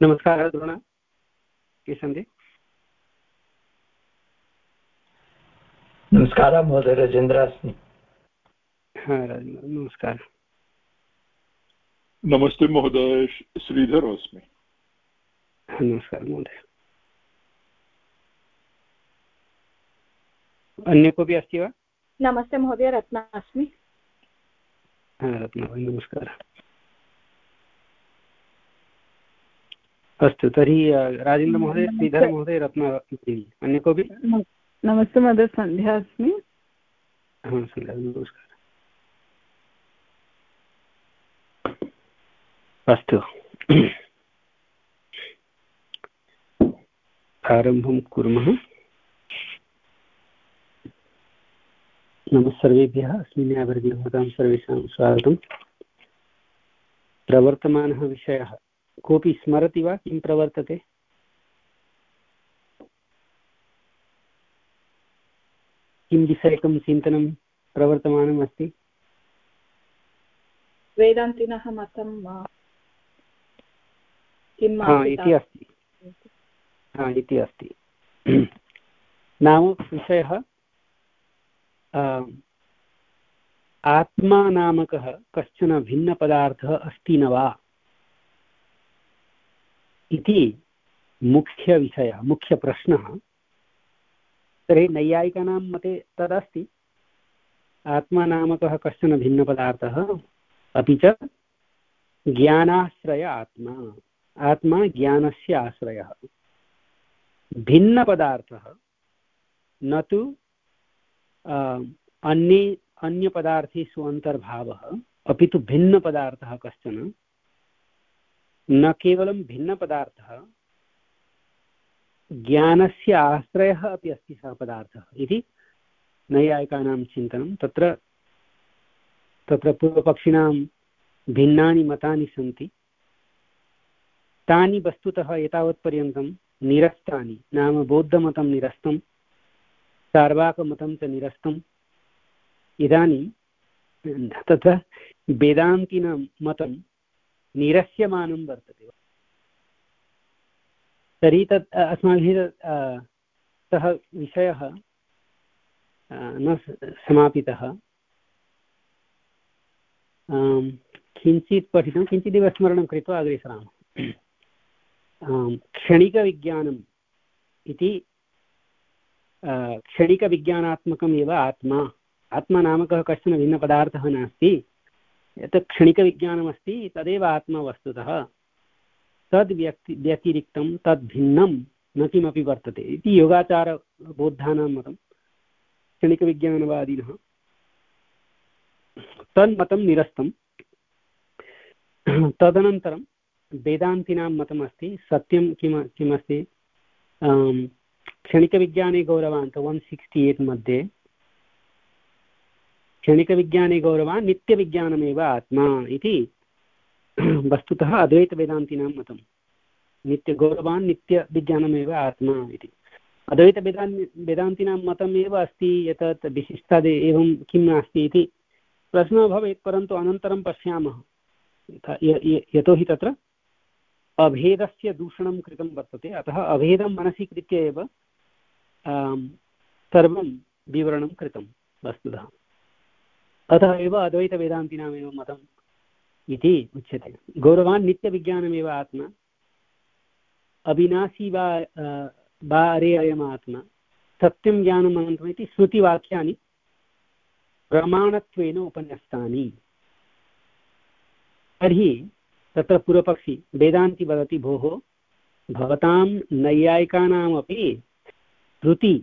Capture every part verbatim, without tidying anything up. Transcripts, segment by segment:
नमस्कारः द्रोण, के सन्ति? नमस्कारः महोदय, राजेन्द्रः अस्मि। हा राजेन्द्र, नमस्कारः। नमस्ते महोदय, श्रीधर अस्मि। नमस्कारः महोदय। अन्य कोऽपि अस्ति वा? नमस्ते महोदय, रत्ना अस्मि। रत्ना, नमस्कारः। अस्तु, तर्हि राजेन्द्रमहोदय, श्रीधरमहोदय, रत्ना, अन्य कोऽपि? नमस्ते महोदय, सन्ध्या अस्मि। हा, सन्ध्या, नमस्कारः। अस्तु, आरम्भं कुर्मः। नमः सर्वेभ्यः। अस्मिन् आवर्गे भवतां सर्वेषां स्वागतम्। प्रवर्तमानः विषयः कोऽपि स्मरति वा? किं प्रवर्तते? किं विषयकं चिन्तनं प्रवर्तमानम् अस्ति? वेदान्तिनः मतं किम् इति अस्ति। हा, इति अस्ति। नाम विषयः आत्मा नामकः कश्चन भिन्नपदार्थः अस्ति न वा इति मुख्यविषयः, मुख्यप्रश्नः। तर्हि नैयायिकानां मते तदस्ति, आत्मा नामकः कश्चन भिन्नपदार्थः, अपि च ज्ञानाश्रय आत्मा, आत्मा ज्ञानस्य आश्रयः। भिन्नपदार्थः न तु अन्ये अन्यपदार्थेषु अन्तर्भावः, अपि तु भिन्नपदार्थः कश्चन। न केवलं भिन्नपदार्थः, ज्ञानस्य आश्रयः अपि अस्ति सः पदार्थः इति नैयायिकानां चिन्तनं। तत्र तत्र पूर्वपक्षिणां भिन्नानि मतानि सन्ति। तानि वस्तुतः एतावत्पर्यन्तं निरस्तानि, नाम बौद्धमतं निरस्तं, चार्वाकमतं च निरस्तम्। इदानीं तत्र वेदान्तिनां मतं निरस्यमानं वर्तते। तर्हि तत् अस्माभिः सः विषयः न समापितः। किञ्चित् पठितं, किञ्चिदेव स्मरणं कृत्वा अग्रे सरामः। क्षणिकविज्ञानम् इति क्षणिकविज्ञानात्मकम् एव आत्मा। आत्मा नामकः कश्चन भिन्नपदार्थः नास्ति, यत् क्षणिकविज्ञानमस्ति तदेव आत्मा वस्तुतः। तद् व्यक्ति व्यतिरिक्तं तद्भिन्नं न किमपि वर्तते इति योगाचारबौद्धानां मतं, क्षणिकविज्ञानवादिनः। तन्मतं निरस्तं। तदनन्तरं वेदान्तिनां मतमस्ति। सत्यं किम किमस्ति? क्षणिकविज्ञाने गौरवान्त वन् सिक्स्टि एट् मध्ये क्षणिकविज्ञाने गौरवान् नित्यविज्ञानमेव आत्मा इति वस्तुतः अद्वैतवेदान्तिनां मतं। नित्यगौरवान् नित्यविज्ञानमेव आत्मा इति अद्वैतवेदान् वेदान्तिनां मतमेव अस्ति। एतत् विशिष्टादे एवं किं नास्ति इति प्रश्नः भवेत्, परन्तु अनन्तरं पश्यामः। यतोहि तत्र अभेदस्य दूषणं कृतं वर्तते, अतः अभेदं मनसि कृत्य एव सर्वं विवरणं कृतं वस्तुतः। अतः एव अद्वैतवेदान्तिनामेव मतम् इति उच्यते। गौरवान् नित्यविज्ञानमेव आत्मा, अविनाशी वा वा अरे अयम् आत्मा, सत्यं ज्ञानम् अनन्तम् इति श्रुतिवाक्यानि प्रमाणत्वेन उपन्यस्तानि। तर्हि तत्र पूर्वपक्षी वेदान्ति वदति, भोः भवतां नैयायिकानामपि श्रुति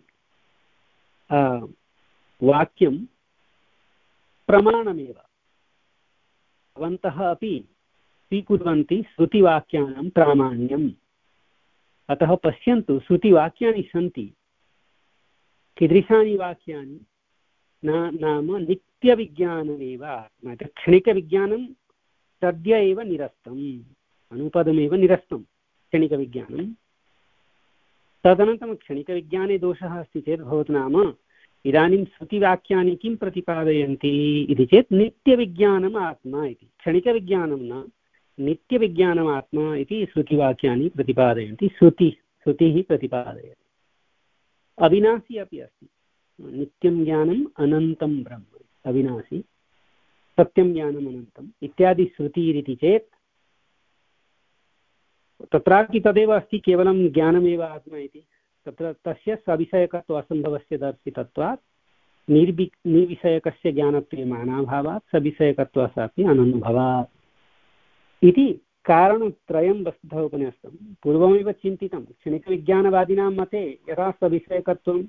वाक्यं प्रमाणमेव। भवन्तः अपि स्वीकुर्वन्ति श्रुतिवाक्यानां प्रामाण्यम्। अतः पश्यन्तु, श्रुतिवाक्यानि सन्ति। कीदृशानि वाक्यानि? न नाम नित्यविज्ञानमेव आत्मा। क्षणिकविज्ञानं सद्य एव निरस्तम्, अनुपदमेव निरस्तं क्षणिकविज्ञानं। तदनन्तरं क्षणिकविज्ञाने दोषः अस्ति चेत् भवतु नाम इदानीं श्रुतिवाक्यानि किं प्रतिपादयन्ति इति चेत् नित्यविज्ञानम् आत्मा इति। क्षणिकविज्ञानं न, नित्यविज्ञानम् आत्मा इति श्रुतिवाक्यानि प्रतिपादयन्ति। श्रुति श्रुतिः प्रतिपादयति। अविनाशी अपि अस्ति। नित्यं ज्ञानम् अनन्तं ब्रह्म, अविनाशी सत्यं ज्ञानम् अनन्तम् इत्यादि श्रुतिरिति चेत् तत्रापि तदेव अस्ति, केवलं ज्ञानमेव आत्मा इति। तत्र तस्य सविषयकत्व असम्भवस्य दर्शितत्वात् निर्वि निर्विषयकस्य ज्ञानत्वे मानाभावात् सविषयकत्वासापि अननुभवात् इति कारणत्रयं वस्तुतः उपन्यस्तं। पूर्वमेव चिन्तितं, क्षणिकविज्ञानवादिनां मते यथा सविषयकत्वं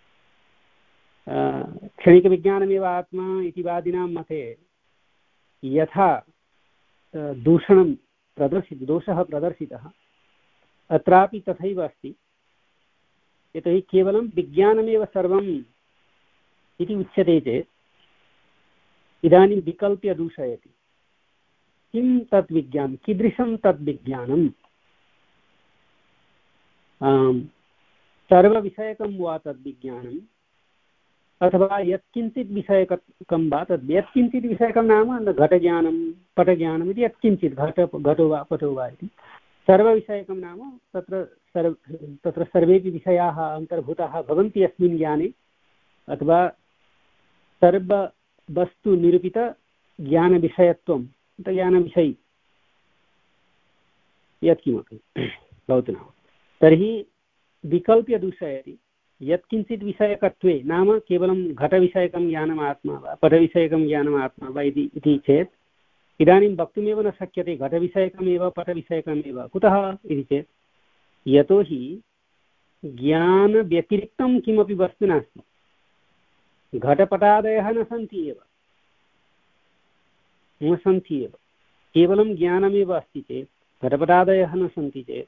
क्षणिकविज्ञानमेव आत्मा इति वादिनां मते यथा दूषणं प्रदर्शित दोषः प्रदर्शितः अत्रापि तथैव अस्ति। यतोहि केवलं विज्ञानमेव सर्वम् इति उच्यते चेत् इदानीं विकल्प्य दूषयति। किं तत् विज्ञानं, कीदृशं तद् विज्ञानं, सर्वविषयकं वा तद्विज्ञानम् अथवा यत्किञ्चित् विषयकं वा तद् यत्किञ्चित् विषयकं नाम घटज्ञानं पटज्ञानम् इति यत्किञ्चित् घट घटो वा पटो वा इति सर्वविषयकं नाम तत्र सर्व तत्र सर्वेपि विषयाः अन्तर्भूताः भवन्ति अस्मिन् ज्ञाने, अथवा सर्ववस्तुनिरूपितज्ञानविषयत्वं ज्ञानविषयी यत्किमपि भवतु नाम, तर्हि विकल्प्य दूषयति। यत्किञ्चित् विषयकत्वे नाम केवलं घटविषयकं ज्ञानम् आत्मा वा पटविषयकं ज्ञानम् आत्मा वा इति चेत् इदानीं वक्तुमेव न शक्यते घटविषयकमेव पटविषयकमेव। कुतः इति चेत् यतोहि ज्ञानव्यतिरिक्तं किमपि वस्तु नास्ति। घटपटादयः न सन्ति एव न सन्ति एव केवलं ज्ञानमेव अस्ति चेत्, घटपटादयः न सन्ति चेत्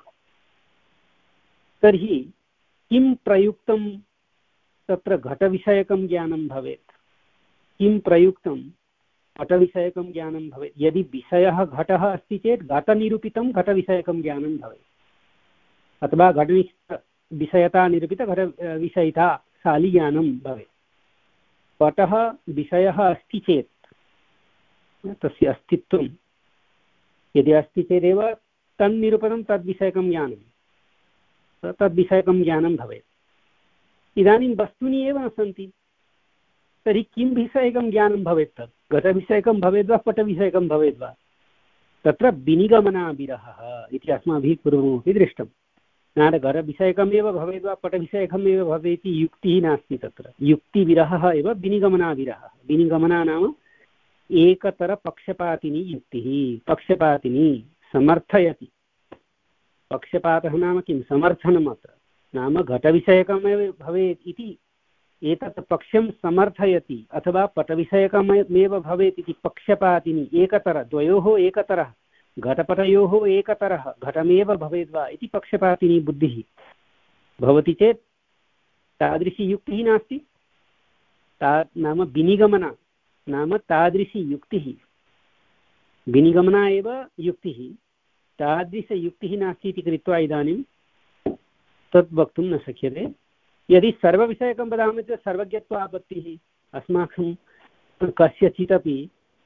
तर्हि किं प्रयुक्तं तत्र घटविषयकं ज्ञानं भवेत्, किं प्रयुक्तं घटविषयकं ज्ञानं भवेत्। यदि विषयः घटः अस्ति चेत् घटनिरूपितं घटविषयकं ज्ञानं भवेत्, अथवा घटविषयतानिरूपित घटविषयिता शालिज्ञानं भवेत्। पटः विषयः अस्ति चेत् तस्य अस्तित्वं यदि अस्ति चेदेव तन्निरूपणं तद्विषयकं ज्ञानं तद्विषयकं ज्ञानं भवेत्। इदानीं वस्तूनि एव न सन्ति, तर्हि किं विषयकं ज्ञानं भवेत्? तत् घटविषयकं भवेद् वा पटविषयकं भवेद् वा? तत्र विनिगमनाविरहः इति अस्माभिः पूर्वमपि दृष्टं। नाम घटविषयकमेव भवेद् वा पटविषयकमेव भवेत् इति युक्तिः नास्ति। तत्र युक्तिविरहः एव विनिगमनाविरहः। विनिगमना नाम एकतरपक्षपातिनी युक्तिः, पक्षपातिनी समर्थयति। पक्षपातः नाम किं? समर्थनम्। अत्र नाम घटविषयकमेव भवेत् इति एतत् पक्षं समर्थयति, अथवा पटविषयकमेव भवेत् इति पक्षपातिनी एकतर, द्वयोः एकतरः, घटपटयोः एकतरः घटमेव भवेद् वा इति पक्षपातिनी बुद्धिः भवति चेत् तादृशी युक्तिः नास्ति। ता नाम विनिगमना नाम तादृशी युक्तिः, विनिगमना एव युक्तिः, तादृशयुक्तिः नास्ति इति कृत्वा इदानीं तद् वक्तुं न शक्यते। यदि सर्वविषयकं वदामः चेत् सर्वज्ञत्वापत्तिः अस्माकं कस्यचिदपि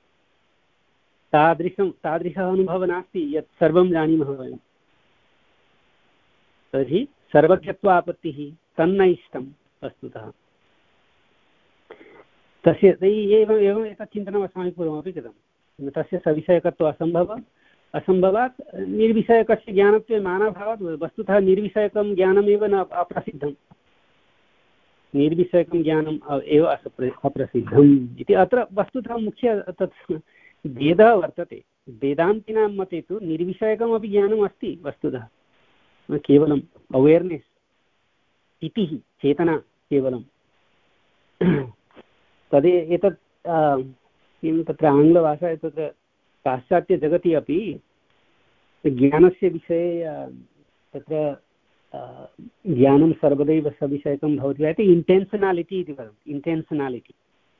तादृशं तादृशः अनुभवः नास्ति यत् सर्वं जानीमः वयं। तर्हि सर्वज्ञत्वापत्तिः तन्न इष्टं वस्तुतः। तस्य एवम् एवम् एतत् चिन्तनम् अस्माभिः पूर्वमपि कृतं। तस्य सविषयकत्व असम्भवः असम्भवात् निर्विषयकस्य ज्ञानत्वे मानाभावात् वस्तुतः निर्विषयकं ज्ञानमेव न अप्रसिद्धं, निर्विषयकं ज्ञानम् एव अप्रसिद्धम् इति अत्र वस्तुतः मुख्य तत् भेदः वर्तते। वेदान्तिनां मते तु निर्विषयकमपि ज्ञानम् अस्ति वस्तुतः, केवलम् अवेर्नेस्, इतिः चेतना केवलं। तदे एतत् किं तत्र आङ्ग्लभाषा तत्र पाश्चात्यजगति अपि ज्ञानस्य विषये तत्र ज्ञानं सर्वदैव सविषयकं भवति इति इण्टेन्शनालिटि इति वदन्ति। इण्टेन्शनालिटि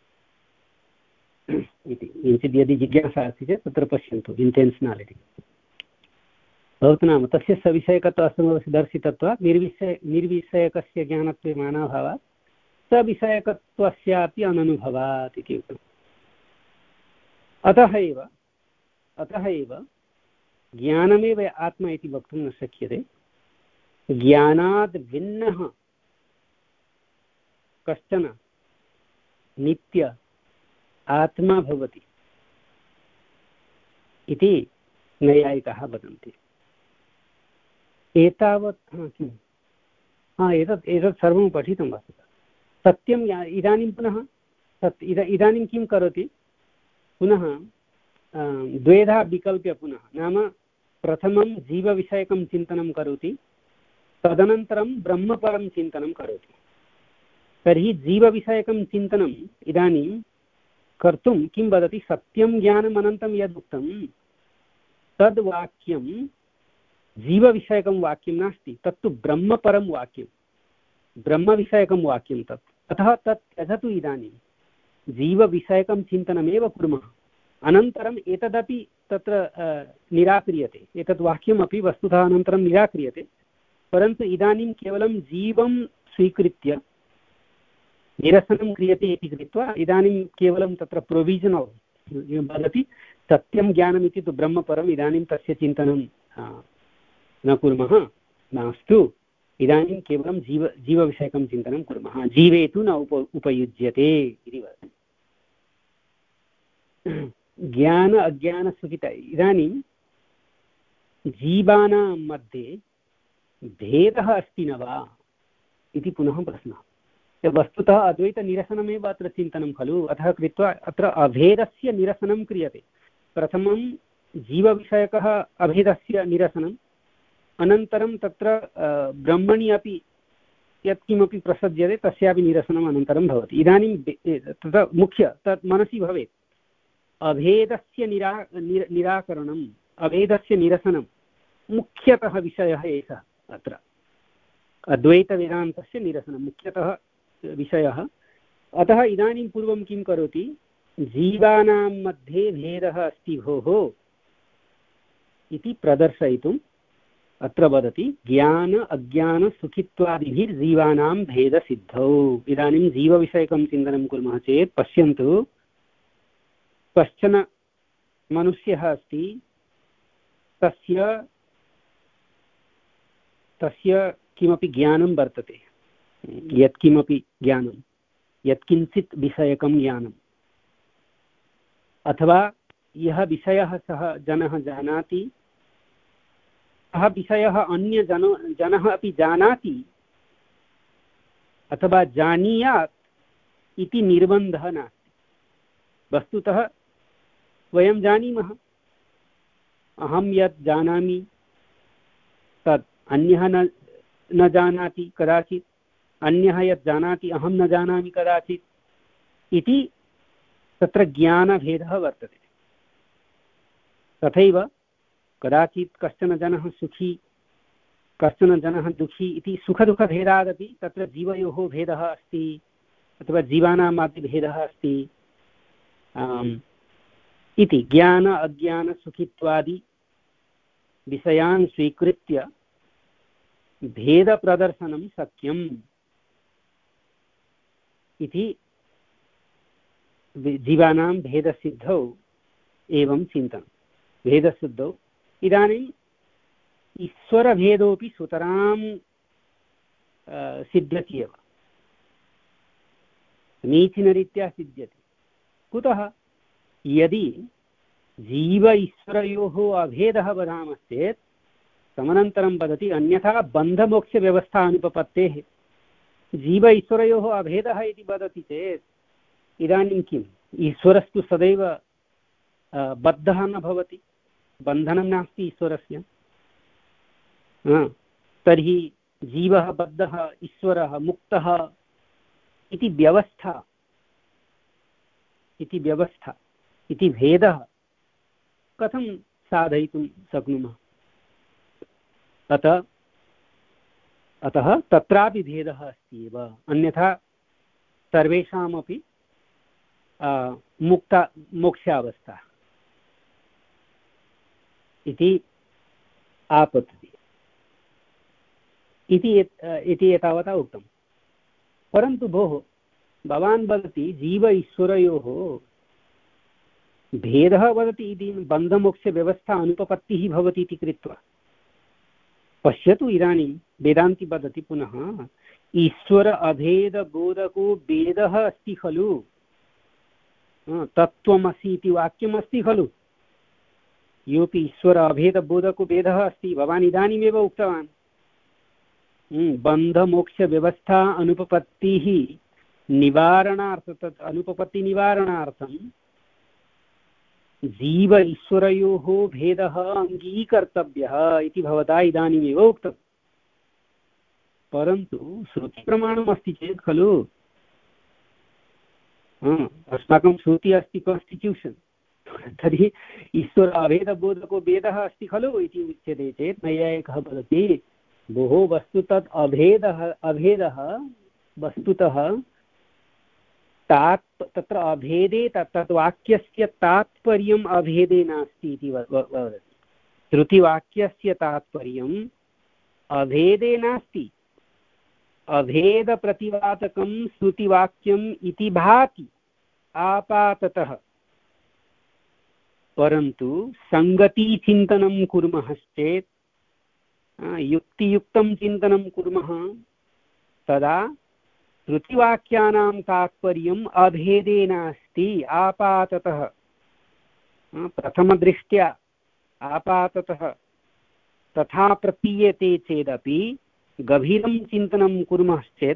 इति किञ्चित् यदि जिज्ञासा अस्ति चेत् तत्र पश्यन्तु, इण्टेन्शनालिटि भवतु नाम तस्य सविषयकत्वासम्भवस्य दर्शितत्वात् निर्विषय निर्विषयकस्य ज्ञानत्वे मानाभावात् सविषयकत्वस्यापि अननुभवात् इति उक्तम्। अतः एव अतः एव ज्ञानमेव आत्मा इति वक्तुं न शक्यते। ज्ञानात् भिन्नः कश्चन नित्य आत्मा भवति इति नैयायिकाः वदन्ति। एतावत् किं हा एतत् एतत् सर्वं पठितं वस्तुतः सत्यं। इदानीं पुनः सत् इद इदानीं किं करोति पुनः द्वेधा विकल्प्य पुनः, नाम प्रथमं जीवविषयकं चिन्तनं करोति, तदनन्तरं ब्रह्मपरं चिन्तनं करोति। तर्हि जीवविषयकं चिन्तनम् इदानीं कर्तुं किं वदति, सत्यं ज्ञानम् अनन्तं यदुक्तं तद् वाक्यं जीवविषयकं वाक्यं नास्ति, तत्तु ब्रह्मपरं वाक्यं, ब्रह्मविषयकं वाक्यं तत्। अतः तत् त्यजतु। इदानीं जीवविषयकं चिन्तनमेव कुर्मः, अनन्तरम् एतदपि तत्र निराक्रियते, एतद् वाक्यमपि वस्तुतः अनन्तरं निराक्रियते, परन्तु इदानीं केवलं जीवं स्वीकृत्य निरसनं क्रियते इति कृत्वा इदानीं केवलं तत्र प्रोविजनल् वदति, सत्यं ज्ञानम् इति तु ब्रह्मपरम्, इदानीं तस्य चिन्तनं न कुर्मः, मास्तु, इदानीं केवलं जीव जीवविषयकं चिन्तनं कुर्मः, जीवे तु न उप उपयुज्यते इति वदति। ज्ञान अज्ञानसुखिता, इदानीं जीवानां मध्ये भेदः अस्ति न वा इति पुनः प्रश्नः। वस्तुतः अद्वैतनिरसनमेव अत्र चिन्तनं खलु, अतः कृत्वा अत्र अभेदस्य निरसनं क्रियते। प्रथमं जीवविषयकः अभेदस्य निरसनम्, अनन्तरं तत्र ब्रह्मणि अपि यत्किमपि प्रसज्यते तस्यापि निरसनम् अनन्तरं भवति। इदानीं तत्र मुख्य तत् मनसि भवेत्, अभेदस्य निरा निर निराकरणम्, अभेदस्य निरसनं मुख्यतः विषयः एषः। अत्र अद्वैतवेदान्तस्य निरसनं मुख्यतः विषयः। अतः इदानीं पूर्वं किं करोति, जीवानां मध्ये भेदः अस्ति भोः इति प्रदर्शयितुम् अत्र वदति, ज्ञान अज्ञानसुखित्वादिभिर्जीवानां भेदसिद्धौ। इदानीं जीवविषयकं चिन्तनं कुर्मः चेत् पश्यन्तु, कश्चन मनुष्यः अस्ति, तस्य तस्य किमपि ज्ञानं वर्तते, यत्किमपि ज्ञानं, यत्किञ्चित् विषयकं ज्ञानम्, अथवा यः विषयः सः जनः जानाति, सः विषयः अन्यजनो जनः अपि जानाति अथवा जानीयात् इति निर्बन्धः नास्ति। वस्तुतः वयं जानीमः, अहं यत् जानामि तत् अन्यः न न जानाति कदाचित्, अन्यः यत् जानाति अहं न जानामि कदाचित् इति तत्र ज्ञानभेदः वर्तते। तथैव कदाचित् कश्चन जनः सुखी, कश्चन जनः दुःखी इति सुखदुःखभेदादपि तत्र जीवयोः भेदः अस्ति, अथवा जीवानां मध्ये भेदः अस्ति इति ज्ञान अज्ञानसुखित्वादि विषयान् स्वीकृत्य भेदप्रदर्शनं शक्यम् इति जीवानां भेदसिद्धौ एवं चिन्तनं, भेदसिद्धौ। इदानीम् ईश्वरभेदोऽपि सुतरां सिद्ध्यति एव, समीचीनरीत्या सिद्ध्यति। कुतः? यदि जीव ईश्वरयोः अभेदः वदामश्चेत् तमनन्तरं वदति अन्यथा बन्धमोक्षव्यवस्था अनुपपत्तेः। जीव ईश्वरयोः अभेदः इति वदति चेत् इदानीं किम्, ईश्वरस्तु सदैव बद्धः न भवति, बन्धनं नास्ति ईश्वरस्य। तर्हि जीवः बद्धः, ईश्वरः मुक्तः इति व्यवस्था इति व्यवस्था इति भेदः कथं साधयितुं शक्नुमः? अतः अतः तत्रापि भेदः अस्ति एव, अन्यथा सर्वेषामपि मुक्ता मोक्षावस्था इति आपतति इति इति एतावता उक्तं। परन्तु भोः, भवान् वदति जीव ईश्वरयोः भेदः वदति इति बन्धमोक्षव्यवस्था अनुपपत्तिः भवति इति कृत्वा पश्यतु इदानीं वेदान्ति वदति पुनः ईश्वर अभेदबोधको वेदः अस्ति खलु, तत्त्वमसि इति वाक्यमस्ति खलु, योऽपि ईश्वर अभेदबोधको वेदः अस्ति। भवान् इदानीमेव उक्तवान् बन्धमोक्षव्यवस्था अनुपपत्तिः निवारणार्थं, तत् अनुपपत्तिनिवारणार्थं जीव ईश्वरयोः भेदः अङ्गीकर्तव्यः इति भवता इदानीमेव उक्तम्। परन्तु श्रुतिप्रमाणमस्ति चेत् खलु, अस्माकं श्रुतिः अस्ति कान्स्टिट्यूशन्, तर्हि ईश्वर अभेदबोधको वेदः अस्ति खलु इति उच्यते चेत् नैयायिकः वदति भोः वस्तुतः अभेदः अभेदः वस्तुतः तात् तत्र अभेदे तत् वाक्यस्य तात्पर्यम् अभेदे नास्ति इति वदति। श्रुतिवाक्यस्य तात्पर्यम् अभेदे नास्ति, अभेदप्रतिपादकं श्रुतिवाक्यम् इति भाति आपाततः। परन्तु सङ्गतिचिन्तनं कुर्मः चेत्, युक्तियुक्तं चिन्तनं कुर्मः तदा श्रुतिवाक्यानां तात्पर्यम् अभेदे नास्ति आपाततः। प्रथमदृष्ट्या आपाततः तथा प्रतीयते चेदपि गभीरं चिन्तनं कुर्मश्चेत्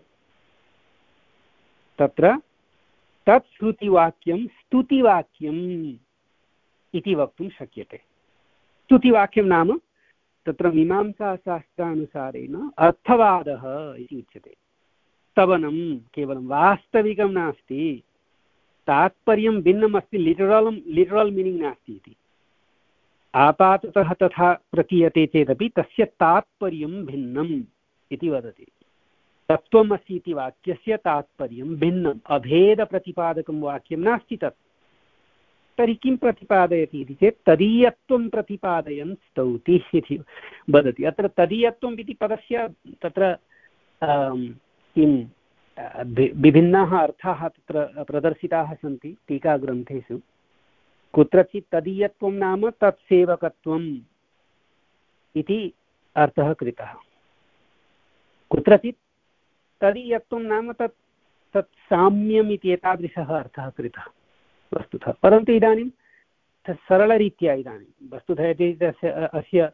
तत्र तत् श्रुतिवाक्यं स्तुतिवाक्यम् इति वक्तुं शक्यते। स्तुतिवाक्यं नाम तत्र मीमांसाशास्त्रानुसारेण अर्थवादः इति उच्यते। स्तवनं केवलं वास्तविकं नास्ति, तात्पर्यं भिन्नम् अस्ति, लिटरल् लिटरल् मीनिङ्ग् नास्ति इति। आपाततः तथा प्रतीयते चेदपि तस्य तात्पर्यं भिन्नम् इति वदति। तत्त्वमसि इति वाक्यस्य तात्पर्यं भिन्नम्, अभेदप्रतिपादकं वाक्यं नास्ति तत्। तर्हि किं प्रतिपादयति इति चेत् तदीयत्वं प्रतिपादयन् स्तौति इति वदति। अत्र तदीयत्वम् इति पदस्य तत्र किं विभिन्नाः अर्थाः तत्र प्रदर्शिताः सन्ति टीकाग्रन्थेषु। कुत्रचित् तदीयत्वं नाम तत्सेवकत्वम् इति अर्थः कृतः, कुत्रचित् तदीयत्वं नाम तत् तत् साम्यम् इति एतादृशः अर्थः कृतः वस्तुतः। परन्तु इदानीं सरलरीत्या इदानीं वस्तुतः यदि तस्य अस्य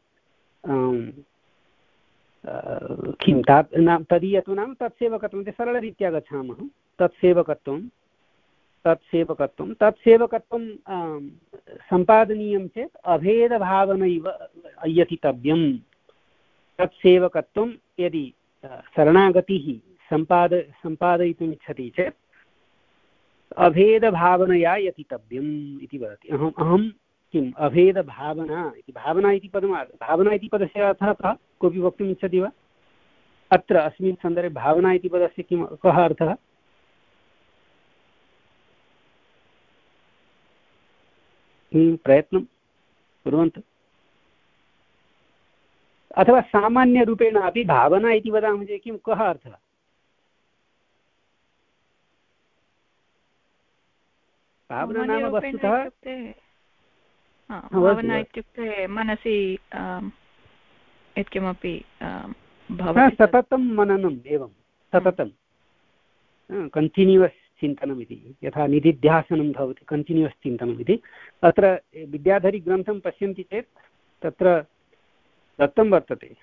किं तात् नाम तदीयत्वं नाम तत्सेवकत्वं इति सरलरीत्या गच्छामः। तत्सेवकत्वं तत्सेवकत्वं तत्सेवकत्वं सम्पादनीयं चेत् अभेदभावनैव यतितव्यं। तत्सेवकत्वं यदि शरणागतिः सम्पाद सम्पादयितुम् इच्छति चेत् अभेदभावनया यतितव्यम् इति वदति। अहम् अहं किम् अभेदभावना इति, भावना इति पदम्, भावना इति पदस्य अर्थः कः, कोऽपि वक्तुम् इच्छति वा? अत्र अस्मिन् सन्दर्भे भावना इति पदस्य किं कः अर्थः? प्रयत्नं कुर्वन्तु। अथवा सामान्यरूपेण अपि भावना इति वदामः चेत् किं कः अर्थः? भावना नाम वस्तुतः भावना इत्युक्ते मनसि यत्किमपि सततं मननम्, एवं सततं कण्टिन्यूस् चिन्तनम् इति, यथा निधिध्यासनं भवति कण्टिन्यूस् चिन्तनम् इति। अत्र विद्याधरीग्रन्थं पश्यन्ति चेत् तत्र दत्तं वर्तते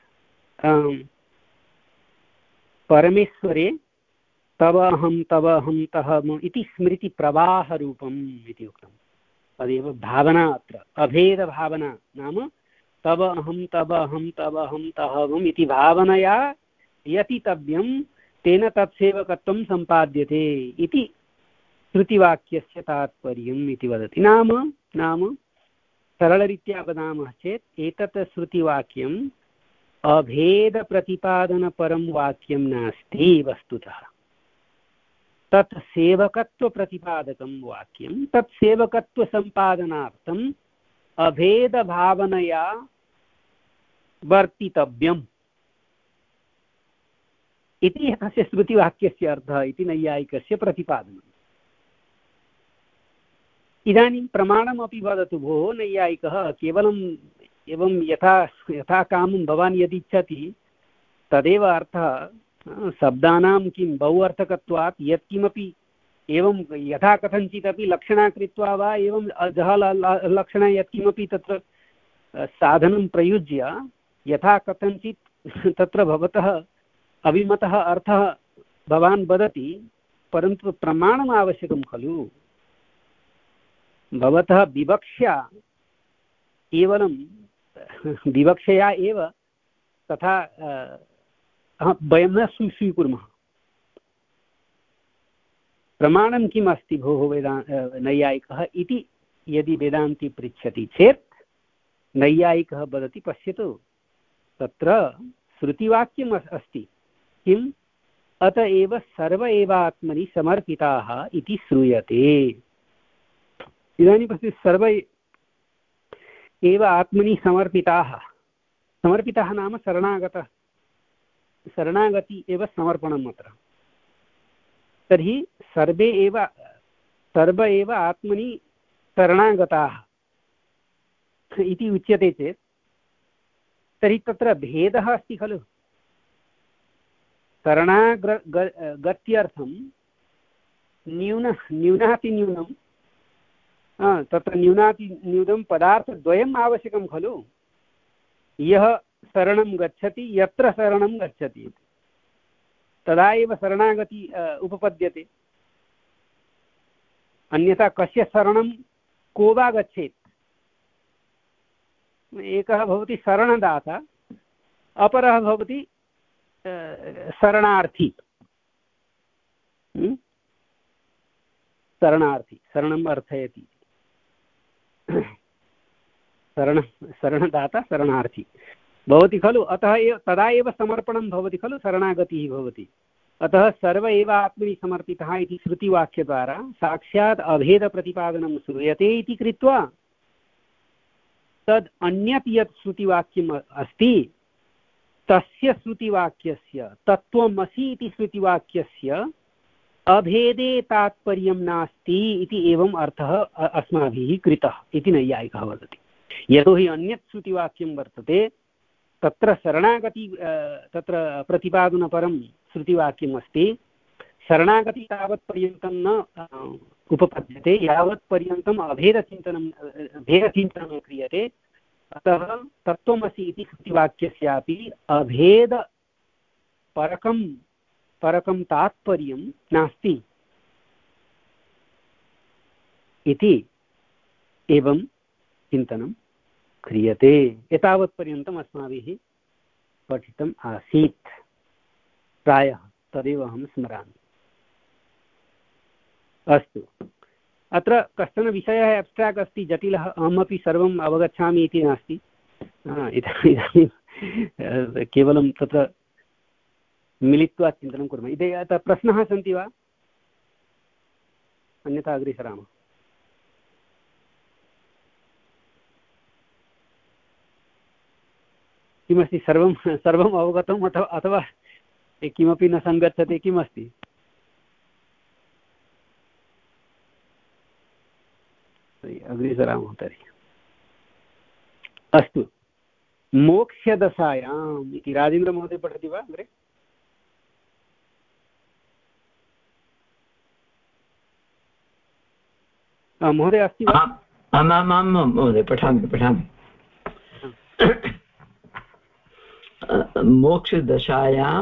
परमेश्वरे तव अहं तव अहं तहम् इति स्मृतिप्रवाहरूपम् इति उक्तं। तदेव भावना अत्र अभेदभावना नाम तव अहं तव अहं तव अहं तहम् इति भावनया यतितव्यं, तेन तत्सेवकत्वं सम्पाद्यते इति श्रुतिवाक्यस्य तात्पर्यम् इति वदति। नाम नाम सरलरीत्या वदामः चेत् एतत् श्रुतिवाक्यम् अभेदप्रतिपादनपरं वाक्यं नास्ति वस्तुतः, तत् सेवकत्वप्रतिपादकं वाक्यं। तत् सेवकत्वसम्पादनार्थम् अभेदभावनया वर्तितव्यम् इति तस्य श्रुतिवाक्यस्य अर्थः इति नैयायिकस्य प्रतिपादनम्। इदानीं प्रमाणमपि वदतु भोः नैयायिकः, केवलम् एवं यथा यथा कामं भवान् यदिच्छति तदेव अर्थः। शब्दानां किं बहु अर्थकत्वात् यत्किमपि एवं यथा कथञ्चिदपि लक्षणा कृत्वा वा एवं जः लक्षणा यत्किमपि तत्र साधनं प्रयुज्य यथा कथञ्चित् तत्र भवतः अभिमतः अर्थः भवान् वदति, परन्तु प्रमाणम् आवश्यकं खलु। भवतः विवक्षा केवलं विवक्षया एव तथा वयं न स्वीकुर्मः। प्रमाणं किम् अस्ति भोः वेदा नैयायिकः इति यदि वेदान्ती पृच्छति चेत् नैयायिकः वदति, पश्यतु तत्र श्रुतिवाक्यम् अस्ति किम्, अत एव सर्व एव आत्मनि समर्पिताः इति श्रूयते। इदानीं पश्यतु, सर्व एव आत्मनि समर्पिताः। समर्पिताः नाम शरणागतः, शरणागति एव समर्पणम् अत्र। तर्हि सर्वे एव सर्व एव आत्मनि शरणागताः इति उच्यते चेत् तर्हि तत्र भेदः अस्ति खलु। शरणाग्र गत्यर्थं न्यून न्यूनातिन्यूनं तत्र न्यूनातिन्यूनं पदार्थद्वयम् आवश्यकं खलु। यः शरणं गच्छति, यत्र शरणं गच्छति, तदा एव शरणागति उपपद्यते। अन्यथा कस्य शरणं को वा गच्छेत्। एकः भवति शरणदाता, अपरः भवति शरणार्थी। शरणार्थी शरणम् अर्थयति। शरण शरणदाता शरणार्थी भवति खलु। अतः एव तदा एव समर्पणं भवति खलु, शरणागतिः भवति। अतः सर्व एव आत्मनि समर्पितः इति श्रुतिवाक्यद्वारा साक्षात् अभेदप्रतिपादनं श्रूयते इति कृत्वा तद् अन्यत् यत् श्रुतिवाक्यम् अस्ति तस्य श्रुतिवाक्यस्य तत्त्वमसि इति श्रुतिवाक्यस्य अभेदे तात्पर्यं नास्ति इति एवम् अर्थः अस्माभिः कृतः इति नैयायिकः वदति। यतोहि अन्यत् श्रुतिवाक्यं वर्तते, तत्र शरणागति तत्र प्रतिपादनपरं श्रुतिवाक्यम् अस्ति। शरणागति तावत्पर्यन्तं न उपपद्यते यावत्पर्यन्तम् अभेदचिन्तनं भेदचिन्तनं क्रियते। अतः तत्त्वमसि इति श्रुतिवाक्यस्यापि अभेद परकं परकं तात्पर्यं नास्ति इति एवं चिन्तनं क्रियते। एतावत्पर्यन्तम् अस्माभिः पठितम् आसीत्, प्रायः तदेव अहं स्मरामि। अस्तु, अत्र कश्चन विषयः एब्स्ट्राक्ट् अस्ति, जटिलः, अहमपि सर्वम् अवगच्छामि इति नास्ति। इदानीं केवलं तत्र मिलित्वा चिन्तनं कुर्मः। इति प्रश्नाः सन्ति वा? अन्यथा अग्रे सरामः। किमस्ति, सर्वं सर्वम् अवगतम् अथवा अथवा किमपि न सङ्गच्छते, किमस्ति? अग्रे सरामः तर्हि। अस्तु, मोक्षदशायाम् इति राजेन्द्रमहोदय पठति वा अग्रे? महोदय अस्ति वा? आम् आम् आम् महोदय, पठामि पठामि। मोक्षदशायां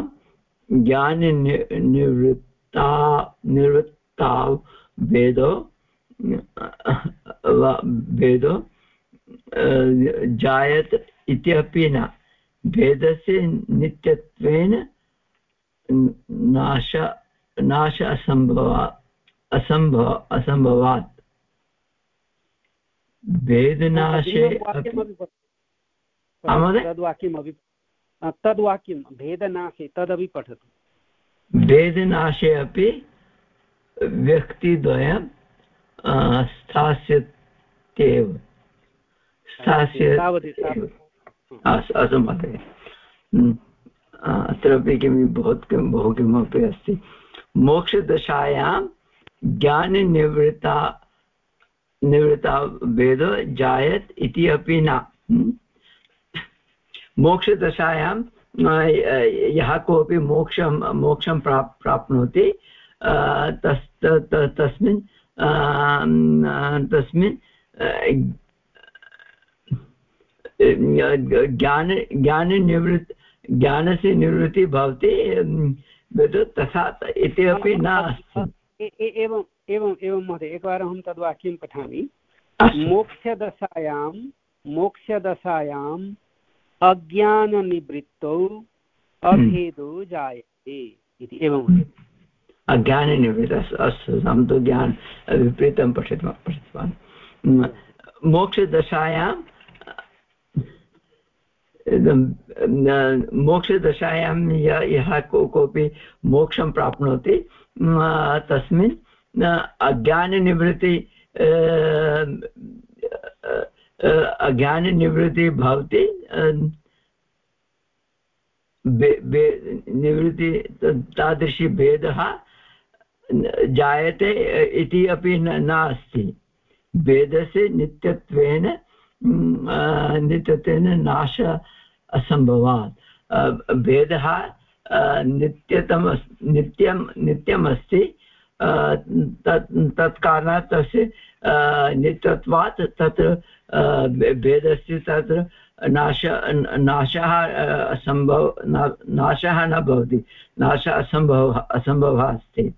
ज्ञाननिवृत्ता निवृत्ता भेदो भेदो जायत इत्यपि न, भेदस्य नित्यत्वेन नाश नाश असम्भव असम्भव असम्भवात्। भेदनाशे तद्वाक्यमपि तद्वाक्यं भेदनाशे तदपि पठतु। भेदनाशे अपि व्यक्तिद्वयं स्थास्यत्येव स्थास्यत्येव। अस्तु महोदय, अत्रापि किं बहुत किं बहु किमपि अस्ति। मोक्षदशायां ज्ञाननिवृत्ता निवृत्ता भेदो जायत इति अपि न। मोक्षदशायां यः कोऽपि मोक्षं मोक्षं प्राप् प्राप्नोति तस् तस्मिन् तस्मिन् ज्ञान ज्ञाननिवृत्ति ज्ञानस्य निवृत्तिः भवति तथा इति अपि न अस्ति। एवम् एवम् एवं महोदय, एकवारम् अहं तद्वाक्यं पठामि। मोक्षदशायां मोक्षदशायाम् अज्ञाननिवृत्तौ अभेदो जायते इति। एवम् अज्ञाननिवृत्तः अस्तु, अहं तु ज्ञान विपरीतं पठितवान् पठितवान् मोक्षदशायां मोक्षदशायां यः कोऽपि मोक्षं प्राप्नोति तस्मिन् अज्ञाननिवृत्ति अज्ञाननिवृत्तिः भवति। निवृत्ति तादृशी भेदः जायते इति अपि नास्ति। भेदस्य नित्यत्वेन नित्यत्वेन नाश असम्भवात्। भेदः नित्यतम नित्यं नित्यम् अस्ति, तत् कारणात् तस्य नित्यत्वात् तत्र भेदस्य तत्र नाश नाशः असम्भव नाशः न भवति, नाशः असम्भवः असम्भवः अस्ति।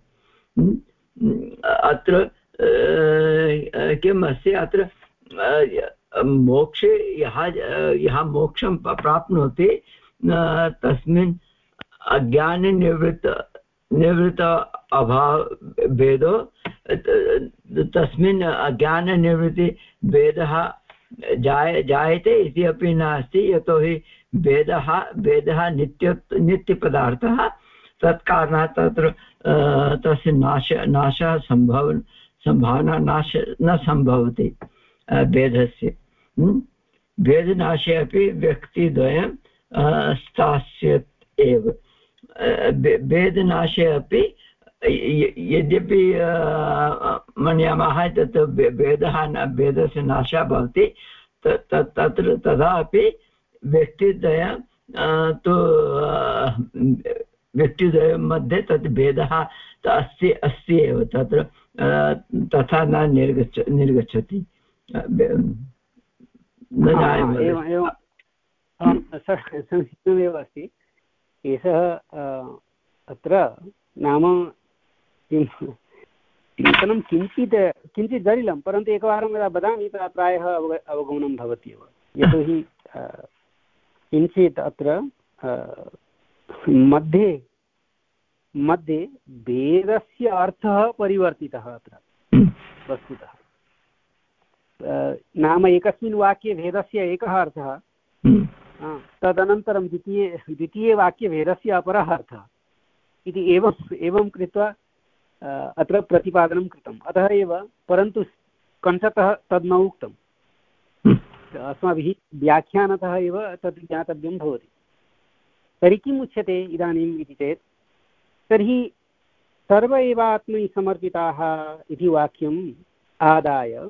अत्र किम् अस्ति, अत्र मोक्षे यः यः मोक्षं प्राप्नोति तस्मिन् अज्ञाननिवृत्त निवृत्त अभाव भेदो तस्मिन् अज्ञाननिवृत्ति भेदः जाय जायते इति अपि नास्ति, यतोहि भेदः भेदः नित्य नित्यपदार्थः, तत्कारणात् तत्र तस्य नाश नाशः सम्भव सम्भावना नाश न सम्भवति भेदस्य। भेदनाशे अपि व्यक्तिद्वयं स्थास्यत् एव। भेदनाशे अपि यद्यपि मन्यामः तत् भेदः न भेदस्य नाशः भवति, तत्र तदापि व्यक्तिद्वयं तु व्यक्तिद्वयं मध्ये तत् भेदः अस्ति अस्ति एव, तत्र तथा न निर्गच्छ निर्गच्छति न जायते। समीचीनमेव अस्ति। एषः अत्र नाम किं चिन्तनं किञ्चित् किञ्चित् जटिलं, परन्तु एकवारं यदा वदामि तदा प्रायः अवग अवगमनं भवति एव। यतोहि किञ्चित् अत्र मध्ये मध्ये भेदस्य अर्थः परिवर्तितः अत्र वस्तुतः। नाम एकस्मिन् वाक्ये भेदस्य एकः अर्थः, तदनन्तरं द्वितीये द्वितीये वाक्ये भेदस्य अपरः अर्थः इति एवम् एवं कृत्वा अत्र प्रतिपादनं कृतम्। अतः एव परन्तु कण्ठतः तद् न उक्तम्, अस्माभिः व्याख्यानतः एव तद् ज्ञातव्यं भवति। तर्हि किम् उच्यते इदानीम् इति चेत्, तर्हि सर्व एव आत्मनि समर्पिताः इति वाक्यम् आदाय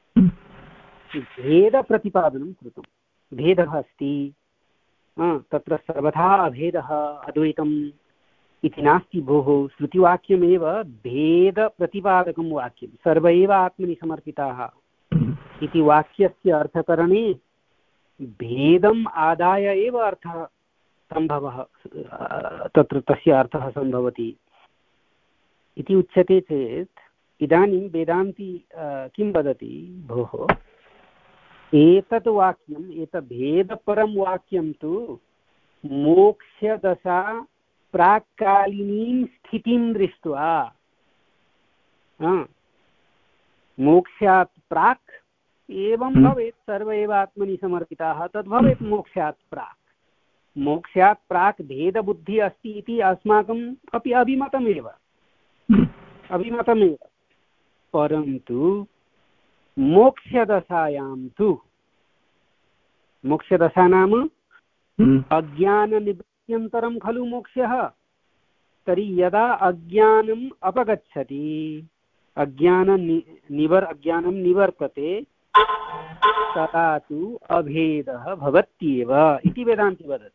भेदप्रतिपादनं कृतं। भेदः अस्ति, तत्र सर्वथा अभेदः अद्वैतम् इति नास्ति भोः। श्रुतिवाक्यमेव भेदप्रतिपादकं वाक्यं। सर्व एव आत्मनि समर्पिताः इति वाक्यस्य अर्थकरणे भेदम् आदाय एव अर्थः सम्भवः, तत्र तस्य अर्थः सम्भवति इति उच्यते चेत्, इदानीं वेदान्ती किं वदति भोः, एतत् वाक्यम् एतत् भेदपरं वाक्यं तु मोक्षदशा प्राक्कालिनीं स्थितिं दृष्ट्वा, मोक्षात् प्राक् एवं भवेत्, सर्व एव आत्मनि समर्पिताः तद् भवेत् मोक्षात् प्राक्। मोक्षात् प्राक् भेदबुद्धिः अस्ति इति अस्माकम् अपि अभिमतमेव अभिमतमेव परन्तु मोक्षदशायां तु, मोक्षदशा नाम अज्ञाननिवृत्त्यन्तरं खलु मोक्षः। तर्हि यदा अज्ञानम् अपगच्छति, अज्ञान निवर् अज्ञानं निवर्तते तदा तु अभेदः भवत्येव इति वेदान्ति वदति।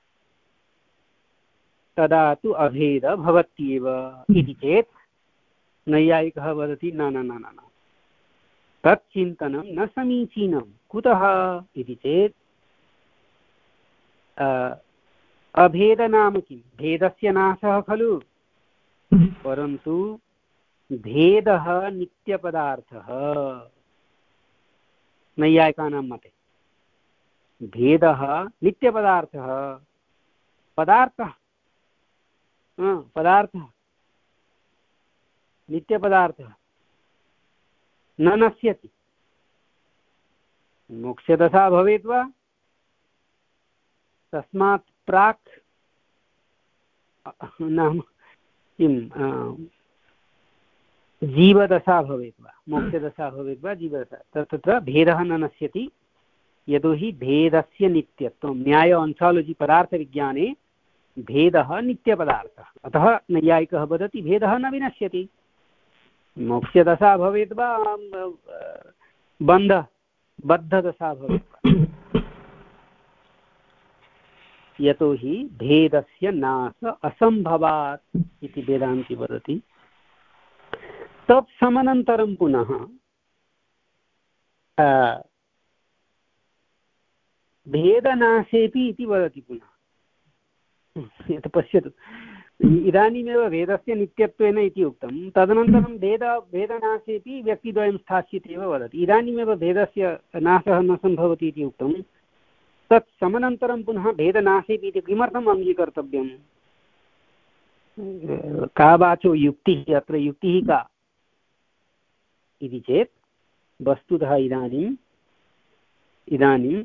तदा तु अभेदः भवत्येव इति चेत् नैयायिकः वदति न न न न तच्चिन्तनं न समीचीनं। कुतः इति चेत् अभेद नाम किं? भेदस्य नाशः खलु, परन्तु भेदः नित्यपदार्थः। नैयायिकानां मते भेदः नित्यपदार्थः, पदार्थः पदार्थः नित्यपदार्थः न नश्यति। मोक्षदशा भवेत् वा तस्मात् प्राक् नाम किं जीवदशा भवेत् वा मोक्षदशा भवेत् वा जीवदशा, तत्र भेदः न नश्यति। यतोहि भेदस्य नित्यत्वं, न्याय ओन्टालजि पदार्थविज्ञाने भेदः नित्यपदार्थः। अतः नैयायिकः वदति भेदः न विनश्यति। मोक्षदशा भवेत् वा बन्ध बद्धदशा भवेत् वा, यतोहि भेदस्य नाश असम्भवात् इति वेदान्ति वदति। तत् समनन्तरं पुनः भेदनाशेपि इति वदति पुनः। यत् पश्यतु, इदानीमेव वेदस्य नित्यत्वेन इति उक्तं, तदनन्तरं भेद भेदनाशेपि व्यक्तिद्वयं स्थास्यति एव वदति। इदानीमेव भेदस्य नाशः न सम्भवति इति उक्तं, तत् समनन्तरं पुनः भेदनाशेपि इति किमर्थम् अङ्गीकर्तव्यं? का वाचो युक्तिः? अत्र युक्तिः का इति चेत् वस्तुतः इदानीम् इदानीं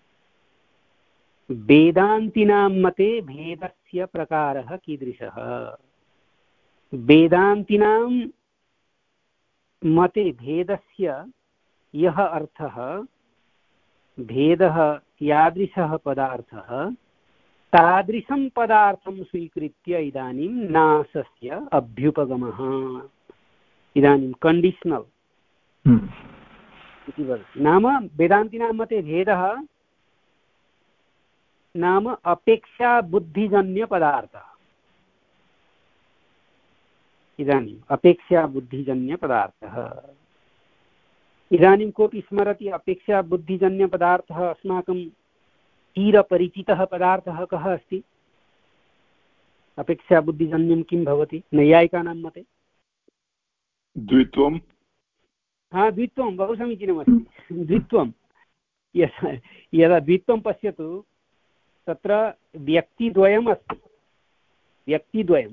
वेदान्तिनां मते भेदस्य प्रकारः कीदृशः? वेदान्तिनां मते भेदस्य यः अर्थः, भेदः यादृशः पदार्थः, तादृशं पदार्थं स्वीकृत्य इदानीं नाशस्य अभ्युपगमः। इदानीं कण्डीशनल् इति वदति। नाम वेदान्तिनां मते भेदः नाम अपेक्षा बुद्धिजन्यपदार्थः। इदानीम् अपेक्षा बुद्धिजन्यपदार्थः, इदानीं कोऽपि स्मरति अपेक्षा बुद्धिजन्यपदार्थः अस्माकं चिरपरिचितः पदार्थः कः अस्ति? अपेक्षा बुद्धिजन्यं किं भवति नैयायिकानां मते? द्वित्वं। हा, द्वित्वं बहु समीचीनमस्ति। द्वित्वं, यदा द्वित्वं पश्यतु, तत्र व्यक्तिद्वयम् अस्ति, व्यक्तिद्वयं,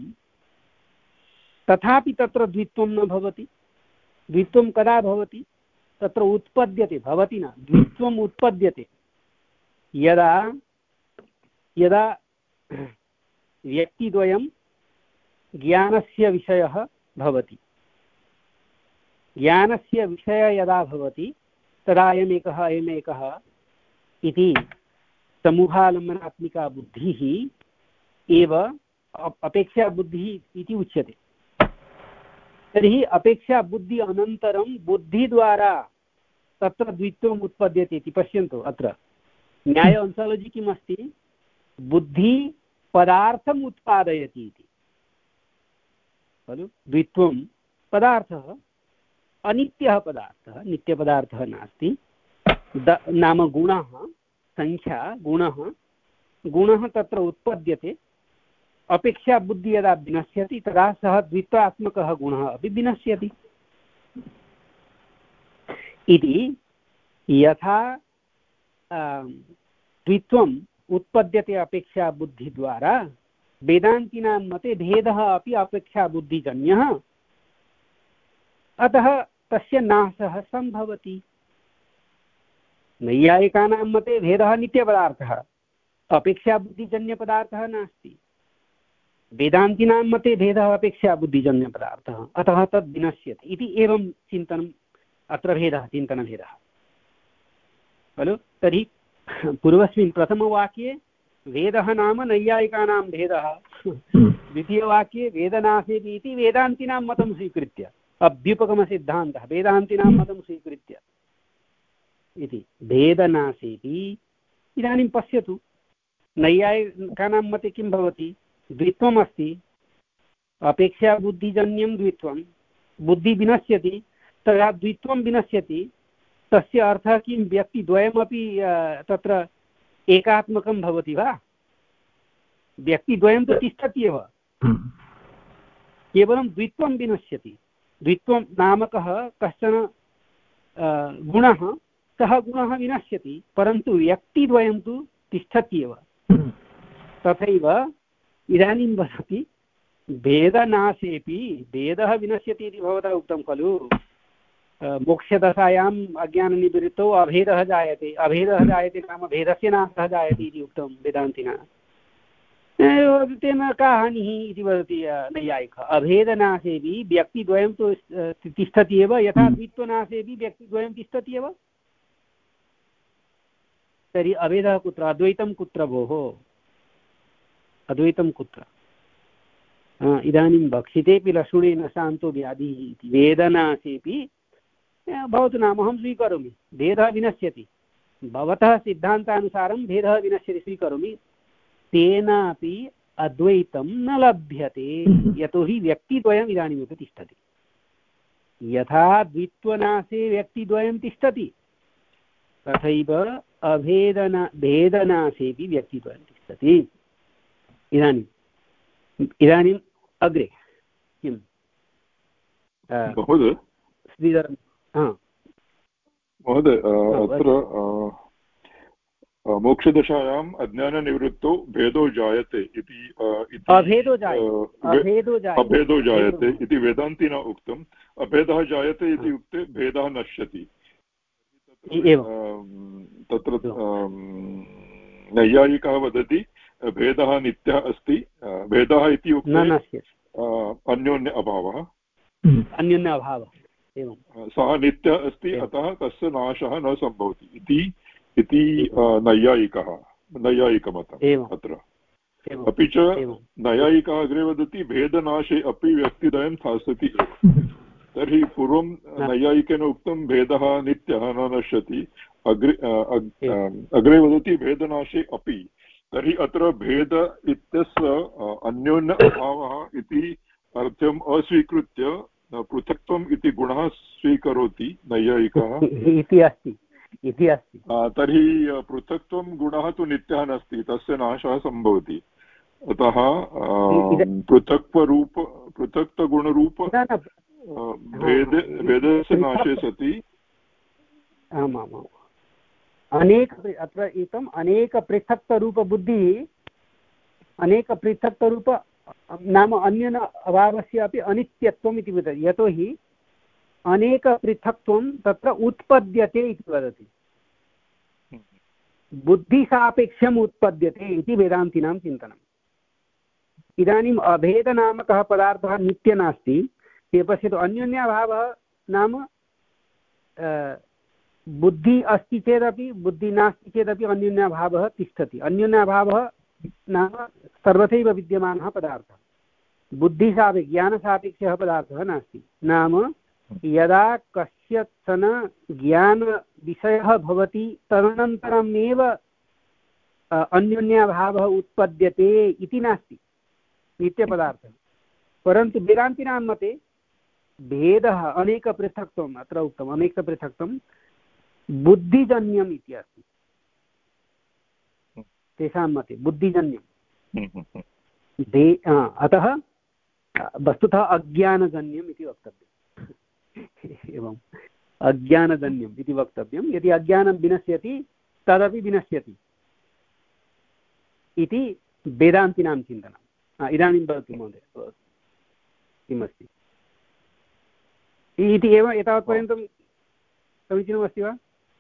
तथापि तत्र द्वित्वं न भवति। द्वित्वं कदा भवति? तत्र उत्पद्यते, भवति न, द्वित्वम् उत्पद्यते यदा यदा व्यक्तिद्वयं ज्ञानस्य विषयः भवति। ज्ञानस्य विषयः यदा भवति तदा अयमेकः अयमेकः इति समूहालम्बनात्मिका बुद्धिः एव अपेक्षा बुद्धिः इति उच्यते। तर्हि अपेक्षा बुद्धि अनन्तरं बुद्धिद्वारा तत्र द्वित्वम् उत्पद्यते इति पश्यन्तु। अत्र न्याय ओन्टालजि किम् अस्ति? बुद्धि पदार्थम् उत्पादयति इति खलु। द्वित्वं पदार्थः, अनित्यः पदार्थः, नित्यपदार्थः नास्ति। द नाम गुणः, संख्या, गुणः गुणः तत्र उत्पद्यते। अपेक्षा बुद्धि यदा विनश्यति तदा सः द्वित्वात्मकः गुणः अपि विनश्यति इति। यथा द्वित्वम् उत्पद्यते अपेक्षा बुद्धिद्वारा, वेदान्तिनां मते भेदः अपि अपेक्षा बुद्धिजन्यः, अतः तस्य नाशः सम्भवति। नैयायिकानां मते भेदः नित्यपदार्थः, अपेक्षा बुद्धिजन्यपदार्थः नास्ति। वेदान्तिनां मते भेदः अपेक्षा बुद्धिजन्यपदार्थः, अतः तद् विनश्यति इति। एवं चिन्तनम् अत्र भेदः, चिन्तनभेदः खलु। तर्हि पूर्वस्मिन् प्रथमवाक्ये वेदः नाम नैयायिकानां भेदः, द्वितीयवाक्ये वेदनाशेति इति वेदान्तिनां मतं स्वीकृत्य अभ्युपगमसिद्धान्तः वेदान्तिनां मतं स्वीकृत्य इति भेदनासेपि। इदानीं पश्यतु नैयायिकानां मते किं भवति, द्वित्वम् अस्ति, अपेक्षा बुद्धिजन्यं द्वित्वं, बुद्धि विनश्यति, तदा द्वित्वं विनश्यति, तस्य अर्थः किं, व्यक्तिद्वयमपि तत्र एकात्मकं भवति वा? व्यक्तिद्वयं तु तिष्ठति एव, केवलं द्वित्वं विनश्यति। द्वित्वं नामकः कश्चन गुणः, सः गुणः विनश्यति, परन्तु व्यक्तिद्वयं तु तिष्ठति एव। तथैव इदानीं वदति भेदनाशेपि भेदः विनश्यति इति भवता उक्तं खलु। मोक्षदशायाम् अज्ञाननिवृत्तौ अभेदः जायते, अभेदः जायते नाम भेदस्य नाशः जायते इति उक्तं वेदान्तिना। तेन का हानिः इति वदति नैयायिकः। अभेदनाशेपि व्यक्तिद्वयं तु तिष्ठति एव, यथा द्वित्वनाशेपि व्यक्तिद्वयं तिष्ठति एव। तर्हि अभेदः कुत्र, अद्वैतं कुत्र भोः, अद्वैतं कुत्र? इदानीं भक्षितेऽपि लशुणेन शान्तो व्याधिः इति वेदनासेपि भवतु नाम अहं स्वीकरोमि, भेदः विनश्यति, भवतः सिद्धान्तानुसारं भेदः विनश्यति स्वीकरोमि, तेनापि अद्वैतं न लभ्यते, यतोहि व्यक्तिद्वयम् इदानीमपि तिष्ठति। यथा द्वित्वनाशे व्यक्तिद्वयं तिष्ठति तथैव अभेदना भेदनाशेपि व्यक्तिद्वयं तिष्ठति। इदानीम् इदानीम् अग्रे किं महोदय श्रीधरन्? महोदय अत्र मोक्षदशायाम् अज्ञाननिवृत्तौ भेदो जायते इति अभेदो जायते अभेदो जायते इति वेदान्तिना उक्तम्। अभेदः जायते इति उक्ते भेदः नश्यति। तत्र नैयायिकः वदति भेदः नित्यः अस्ति, भेदः इति उक्ते अन्योन्य अभावः, अन्योन्य अभावः एवं सः नित्यः अस्ति, अतः तस्य नाशः न सम्भवति इति इति नैयायिकः नैयायिकमतम् अत्र। अपि च नैयायिकः अग्रे वदति भेदनाशे अपि व्यक्तिद्वयं स्थास्यति। तर्हि पूर्वं नैयायिकेन उक्तं भेदः नित्यः न नश्यति, अग्रे अग्रे वदति भेदनाशे अपि। तर्हि अत्र भेद इत्यस्य अन्योन्य अभावः इति अर्थम् अस्वीकृत्य पृथक्त्वम् इति गुणः स्वीकरोति नैयायिकः इति अस्ति इति अस्ति। तर्हि पृथक्त्वं गुणः तु नित्यः नास्ति, तस्य नाशः सम्भवति। अतः पृथक्त्वरूप पृथक्तगुणरूप भेदे भेदस्य नाशे सति आमामाम् अनेक अत्र एकम् अनेकपृथक्तरूपबुद्धिः, अनेकपृथक्तरूप नाम अन्यन अभावस्य अपि अनित्यत्वम् इति वदति। यतोहि अनेकपृथक्त्वं तत्र उत्पद्यते इति वदति, बुद्धिसापेक्षम् उत्पद्यते इति वेदान्तिनां चिन्तनम्। इदानीम् अभेदनामकः पदार्थः नित्य नास्ति, ते पश्यतु अन्योन्याभावः नाम बुद्धि अस्ति चेदपि बुद्धि नास्ति चेदपि अन्योन्याभावः तिष्ठति। अन्योन्याभावः नाम सर्वथैव विद्यमानः पदार्थः, बुद्धिसापेक्ष ज्ञानसापेक्षः पदार्थः नास्ति। नाम यदा कस्यचन ज्ञानविषयः भवति तदनन्तरमेव अन्योन्याभावः उत्पद्यते इति नास्ति नित्यपदार्थः। परन्तु वेदान्तिनां मते भेदः अनेकपृथक्त्वम्, अत्र उक्तम् अनेकपृथक्त्वं बुद्धिजन्यम् इति अस्ति तेषां मते, बुद्धिजन्यम्। अतः वस्तुतः अज्ञानजन्यम् इति वक्तव्यम्। एवम् अज्ञानजन्यम् इति वक्तव्यं। यदि अज्ञानं विनश्यति तदपि विनश्यति इति वेदान्तिनां चिन्तनम्। इदानीं भवतु महोदय किमस्ति इति एव एतावत्पर्यन्तं समीचीनमस्ति वा?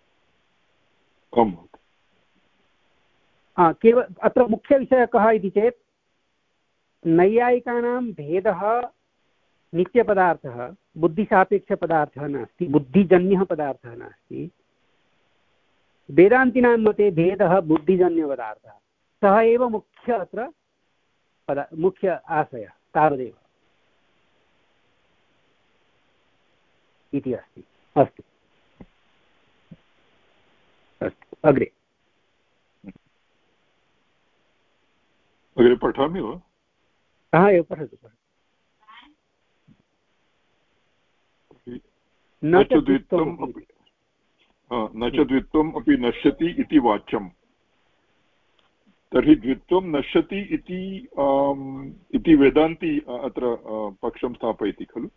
केवल अत्र मुख्यविषयः कः इति चेत् नैयायिकानां भेदः नित्यपदार्थः, बुद्धिसापेक्षपदार्थः नास्ति, बुद्धिजन्यः पदार्थः नास्ति। वेदान्तिनां मते भेदः बुद्धिजन्यपदार्थः, सः एव मुख्य अत्र पदा मुख्य आशयः, तावदेव। इति अस्ति। अस्तु अस्तु, अग्रे अग्रे पठामि वा? हा एव पठतु पठतु। न च द्वित्वम् अपि न च द्वित्वम् अपि नश्यति इति वाच्यम्। तर्हि द्वित्वं नश्यति इति इति वेदान्ती अत्र पक्षं स्थापयति खलु?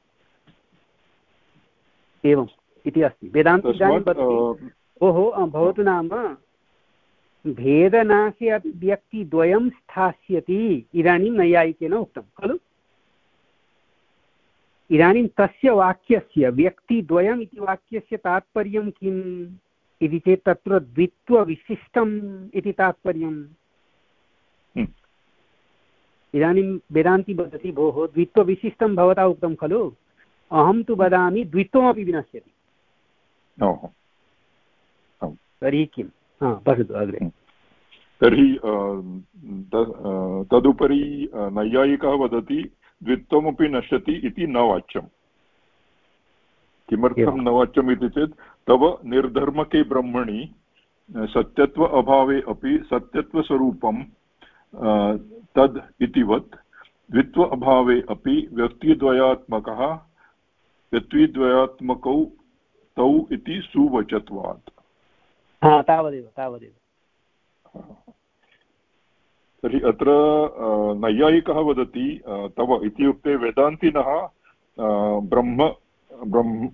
एवम् इति अस्ति। वेदान्ती इदानीं वदति ओहो भवतु नाम भेदनाशे अपि व्यक्तिद्वयं स्थास्यति इदानीं नैयायिकेन उक्तं खलु। इदानीं तस्य वाक्यस्य व्यक्तिद्वयम् इति वाक्यस्य तात्पर्यं किम् इति चेत् तत्र द्वित्वविशिष्टम् इति तात्पर्यम्। इदानीं वेदान्ती वदति भोः द्वित्वविशिष्टं भवता उक्तं खलु, अहं तु वदामि द्वित्वमपि विनश्यति। तर्हि किं? हा पठतु अग्रे। तर्हि तदुपरि नैयायिकः वदति द्वित्वमपि नश्यति इति न वाच्यम्। किमर्थं न वाच्यम् इति चेत् तव निर्धर्मके ब्रह्मणि सत्यत्व अभावे अपि सत्यत्वस्वरूपं तद् इतिवत् द्वित्व अभावे अपि व्यक्तिद्वयात्मकः व्यक्तिद्वयात्मकौ तौ इति सुवचत्वात्। हा तावदेव तावदेव। तर्हि अत्र नैयायिकः वदति तव इत्युक्ते वेदान्तिनः ब्रह्म ब्रह्म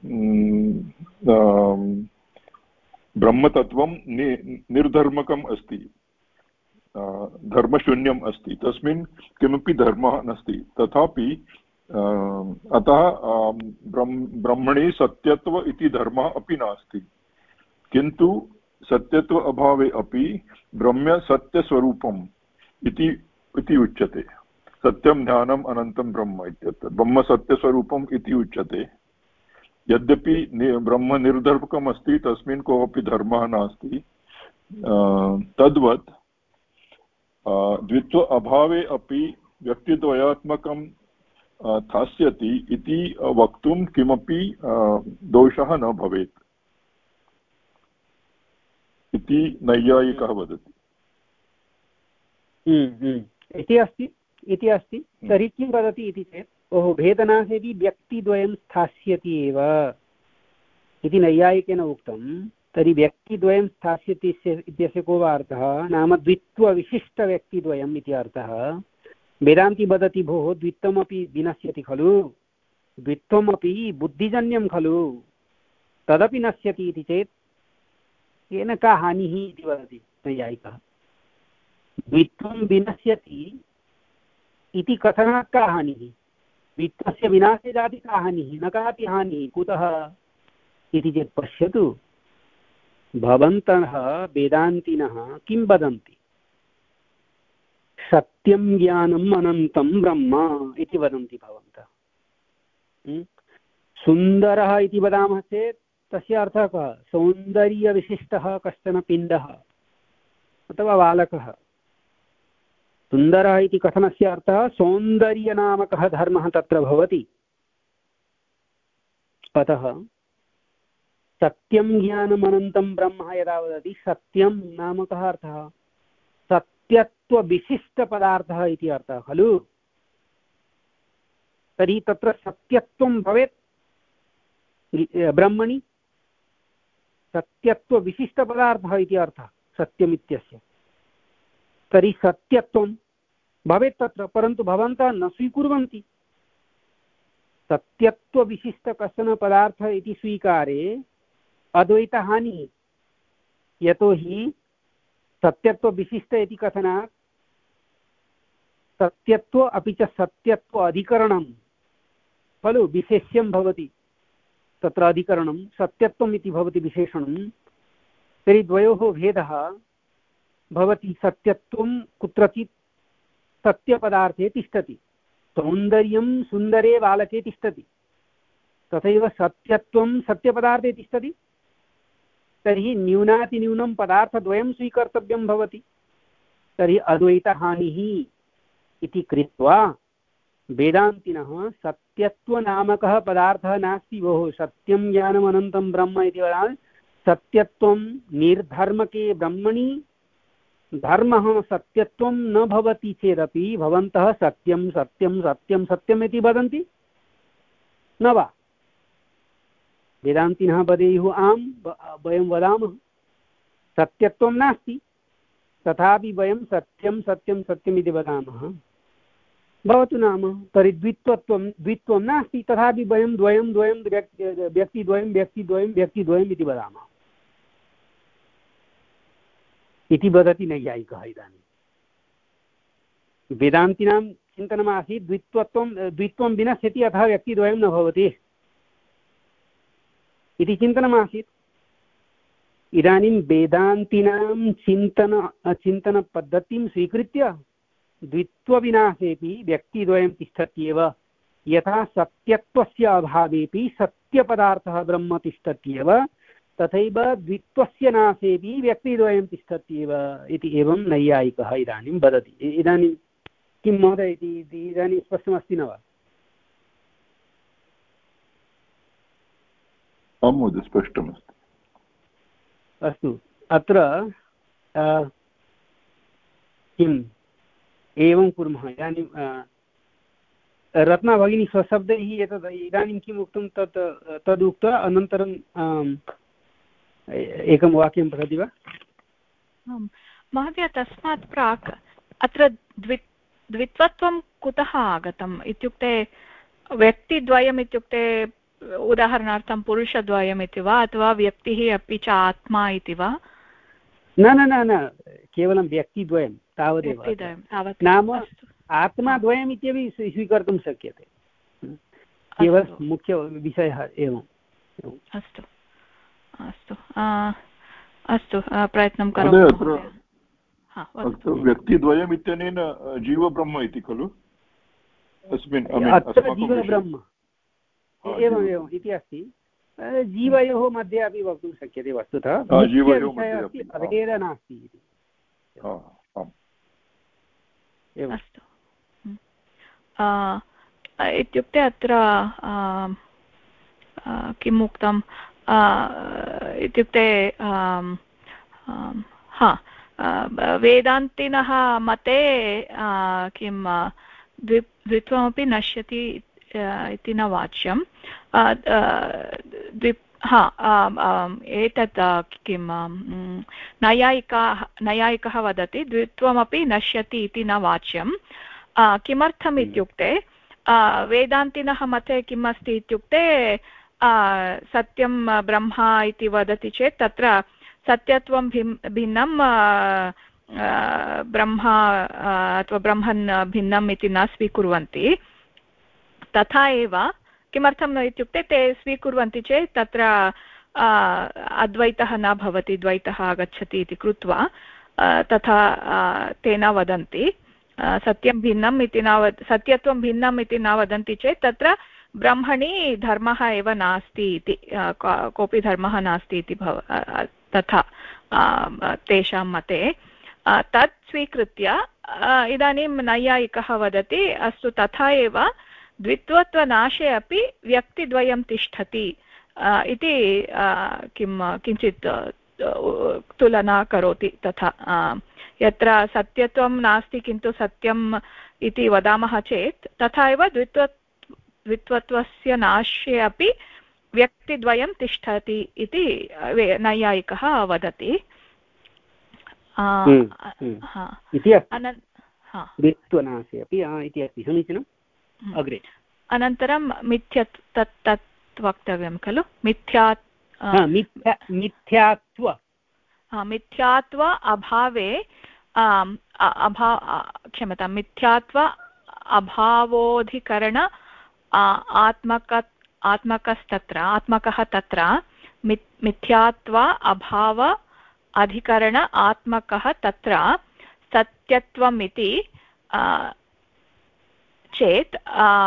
ब्रह्मतत्त्वं निर्धर्मकम् अस्ति, धर्मशून्यम् अस्ति, तस्मिन् किमपि धर्मः नास्ति। तथापि अतः ब्रह्मणि सत्यत्व इति धर्मः अपि नास्ति, किन्तु सत्यत्व अभावे अपि ब्रह्म सत्यस्वरूपम् इति इति उच्यते। सत्यं ज्ञानम् अनन्तं ब्रह्म इत्यत्र ब्रह्म सत्यस्वरूपम् इति उच्यते। यद्यपि ब्रह्म निर्धर्मकम् अस्ति, तस्मिन् कोऽपि धर्मः नास्ति। तद्वत् द्वित्व अभावे अपि व्यक्तिद्वयात्मकं स्थास्यति इति वक्तुं किमपि दोषः न भवेत् इति नैयायिकः वदति। इति अस्ति इति अस्ति। तर्हि किं वदति इति चेत् ओहो भेदनाशेऽपि व्यक्तिद्वयं स्थास्यति एव इति नैयायिकेन उक्तं। तर्हि व्यक्तिद्वयं स्थास्यति इत्यस्य को वा अर्थः? नाम द्वित्वविशिष्टव्यक्तिद्वयम् इति अर्थः। वेदान्ती वदति भोः द्वित्वमपि विनश्यति खलु, द्वित्वमपि बुद्धिजन्यं खलु, तदपि नश्यति इति चेत् केन का हानिः इति वदति नैयायिकः। द्वित्वं विनश्यति इति कथनात् का हानिः? द्वित्वस्य विनाशे जाति का हानिः? न कापि हानिः। कुतः इति चेत् पश्यतु, भवन्तः वेदान्तिनः किं वदन्ति? सत्यं ज्ञानम् अनन्तं ब्रह्म इति वदन्ति भवन्तः। सुन्दरः इति वदामः चेत् तस्य अर्थः कः? सौन्दर्यविशिष्टः कश्चन पिण्डः अथवा बालकः। सुन्दरः इति कथनस्य अर्थः सौन्दर्यनामकः धर्मः तत्र भवति। अतः सत्यं ज्ञानमनन्तं ब्रह्म यदा वदति, सत्यं नाम कः अर्थः? सत्यत्वविशिष्टपदार्थः इति अर्थः खलु। तर्हि तत्र सत्यत्वं भवेत् ब्रह्मणि, सत्यत्वविशिष्टपदार्थः इति अर्थः सत्यमित्यस्य। तर्हि सत्यत्वं भवेत् तत्र, परन्तु भवन्तः न स्वीकुर्वन्ति। सत्यत्वविशिष्ट कश्चन पदार्थः इति स्वीकारे अद्वैतहानिः। यतोहि सत्यत्वविशिष्ट इति कथनात् सत्यत्व अपि च सत्यत्व अधिकरणं खलु विशेष्यं भवति। तत्र अधिकरणं सत्यत्वम् इति भवति विशेषणं। तर्हि द्वयोः भेदः भवति। सत्यत्वं कुत्रचित् सत्यपदार्थे तिष्ठति, सौन्दर्यं सुन्दरे बालके तिष्ठति, तथैव सत्यत्वं सत्यपदार्थे तिष्ठति। तर्हि न्यूनातिन्यूनं पदार्थद्वयं स्वीकर्तव्यं भवति। तर्हि अद्वैतहानिः इति कृत्वा वेदान्तिनः सत्यत्वनामकः पदार्थः नास्ति भोः, सत्यं ज्ञानम् अनन्तं ब्रह्म इति वदामि। सत्यत्वं निर्धर्मके ब्रह्मणि धर्मः सत्यत्वं न भवति चेदपि भवन्तः सत्यं सत्यं सत्यं सत्यम् इति वदन्ति न वा? वेदान्तिनः वदेयुः आं वयं वदामः सत्यत्वं नास्ति, तथापि वयं सत्यं सत्यं सत्यम् इति वदामः। भवतु नाम, तर्हि द्वित्वत्वं द्वित्वं नास्ति, तथापि वयं द्वयं द्वयं व्यक्तिद्वयं व्यक्तिद्वयं व्यक्तिद्वयम् इति वदामः इति वदति नैयायिकः। इदानीं वेदान्तिनां चिन्तनमासीत् द्वित्वत्वं द्वित्वं विनश्यति, अतः व्यक्तिद्वयं न भवति इति चिन्तनमासीत्। इदानीं वेदान्तिनां चिन्तन चिन्तनपद्धतिं स्वीकृत्य द्वित्वविनाशेपि व्यक्तिद्वयं तिष्ठत्येव, यथा सत्यत्वस्य अभावेपि सत्यपदार्थः ब्रह्म तिष्ठत्येव, तथैव द्वित्वस्य नाशेपि व्यक्तिद्वयं तिष्ठत्येव इति एवं नैयायिकः इदानीं वदति। इदानीं किं महोदय इति इदानीं स्पष्टमस्ति न वा? आं महोदय, स्पष्टमस्ति। अस्तु, अत्र किम् एवं कुर्मः। इदानीं रत्ना भगिनी स्वशब्दैः एतद् इदानीं किम् उक्तं तत् तदुक्त्वा अनन्तरं एकं वाक्यं पठति वा? महोदय, तस्मात् प्राक् अत्र द्वि द्वित्वत्वं कुतः आगतम् इत्युक्ते व्यक्तिद्वयम् इत्युक्ते उदाहरणार्थं पुरुषद्वयम् इति वा, अथवा व्यक्तिः अपि च आत्मा इति वा? न न न न केवलं व्यक्तिद्वयं तावदेव। नाम आत्माद्वयम् इत्यपि स्वीकर्तुं शक्यते, केवलं मुख्यविषयः एवम्। अस्तु अस्तु अस्तु, प्रयत्नं करोमि। व्यक्तिद्वयम् इत्यनेन जीवब्रह्म इति खलु अस्मिन्? अत्र जीवब्रह्म एवम् एवम् इति अस्ति। जीवयोः मध्ये अपि वक्तुं शक्यते वस्तुतः, अभेदः नास्ति इति। अस्तु, इत्युक्ते अत्र किम् उक्तम् इत्युक्ते हा वेदान्तिनः मते किं द्वि द्वित्वमपि नश्यति इति न वाच्यं। द्वि हा एतत् किं नैयायिकाः नैयायिकः वदति द्वित्वमपि नश्यति इति न वाच्यं। किमर्थम् इत्युक्ते वेदान्तिनः मते किम् अस्ति इत्युक्ते सत्यं ब्रह्म इति वदति चेत् तत्र सत्यत्वं भिन्नं ब्रह्म अथवा ब्रह्मन् भिन्नम् इति न स्वीकुर्वन्ति। तथा एव किमर्थम् इत्युक्ते ते स्वीकुर्वन्ति चेत् तत्र अद्वैतः न भवति, द्वैतः आगच्छति इति कृत्वा तथा ते न वदन्ति। सत्यं भिन्नम् इति न वद सत्यत्वं भिन्नम् इति न वदन्ति चेत् तत्र ब्रह्मणि धर्मः एव नास्ति इति, कोऽपि धर्मः नास्ति इति भव तथा तेषां मते। तत् स्वीकृत्य इदानीं नैयायिकः वदति अस्तु तथा एव द्वित्वत्वनाशे अपि व्यक्तिद्वयं तिष्ठति इति किं किञ्चित् तुलना करोति। तथा यत्र सत्यत्वं नास्ति किन्तु सत्यम् इति वदामः चेत् तथा एव द्वित्व द्वित्वत्वस्य नाशे अपि व्यक्तिद्वयं तिष्ठति इति नैयायिकः वदति। द्वित्वनाशे अपि इति अस्ति, समीचीनम्। अग्रे अनन्तरं मिथ्यत् तत् तत् वक्तव्यं खलु, मिथ्या मिथ्यात्व मिथ्यात्व अभावे अभा क्षम्यतां मिथ्यात्व अभावोऽधिकरण आत्मक आत्मकस्तत्र आत्मकः तत्र मिथ्यात्व अभाव अधिकरण आत्मकः तत्र सत्यत्वम् इति चेत्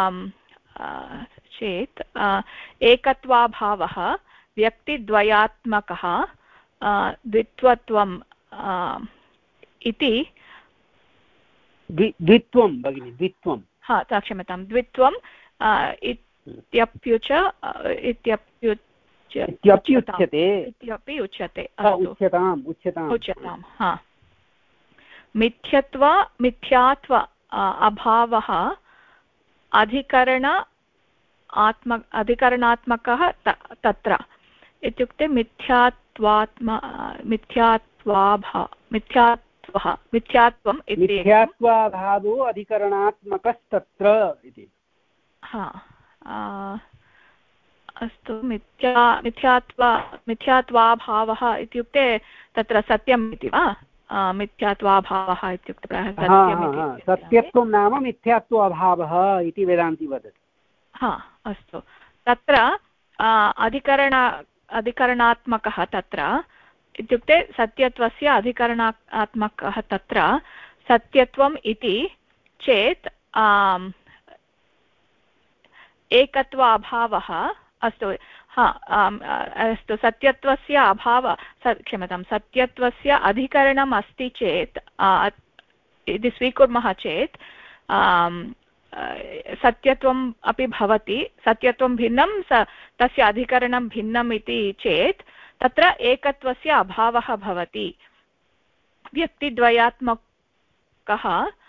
चेत् एकत्वाभावः व्यक्तिद्वयात्मकः द्वित्वत्वम् इति द्वित्वं भगिनि द्वित्वं हा क्षम्यतां द्वित्वं इत्यप्युच इत्यप्युच्य इत्यप्युच्यते इत्यपि उच्यते उच्यताम् उच्यताम् उच्यतां हा मिथ्यत्व मिथ्यात्व अभावः अधिकरण आत्म अधिकरणात्मकः तत्र इत्युक्ते मिथ्यात्वात्म मिथ्यात्वाभा मिथ्यात्वः मिथ्यात्वम् मिथ्यात्वाभावो अधिकरणात्मकस्तत्र इति हा अस्तु मिथ्या मिथ्यात्व मिथ्यात्वाभावः इत्युक्ते तत्र सत्यम् इति वा मिथ्यात्वाभावः इत्युक्ते प्रायः सत्यम् सत्यत्वं नाम मिथ्यात्वाभावः इति वेदान्ती वदति हा अस्तु तत्र अधिकरण अधिकरणात्मकः तत्र इत्युक्ते सत्यत्वस्य अधिकरणात्मकः तत्र सत्यत्वम् इति चेत् एकत्व अभावः अस्तु हा अस्तु सत्यत्वस्य अभाव क्षम्यतां सत्यत्वस्य अधिकरणम् अस्ति चेत् यदि स्वीकुर्मः चेत् सत्यत्वम् अपि भवति सत्यत्वं भिन्नं स तस्य अधिकरणं भिन्नम् इति चेत् तत्र एकत्वस्य अभावः भवति व्यक्तिद्वयात्मकः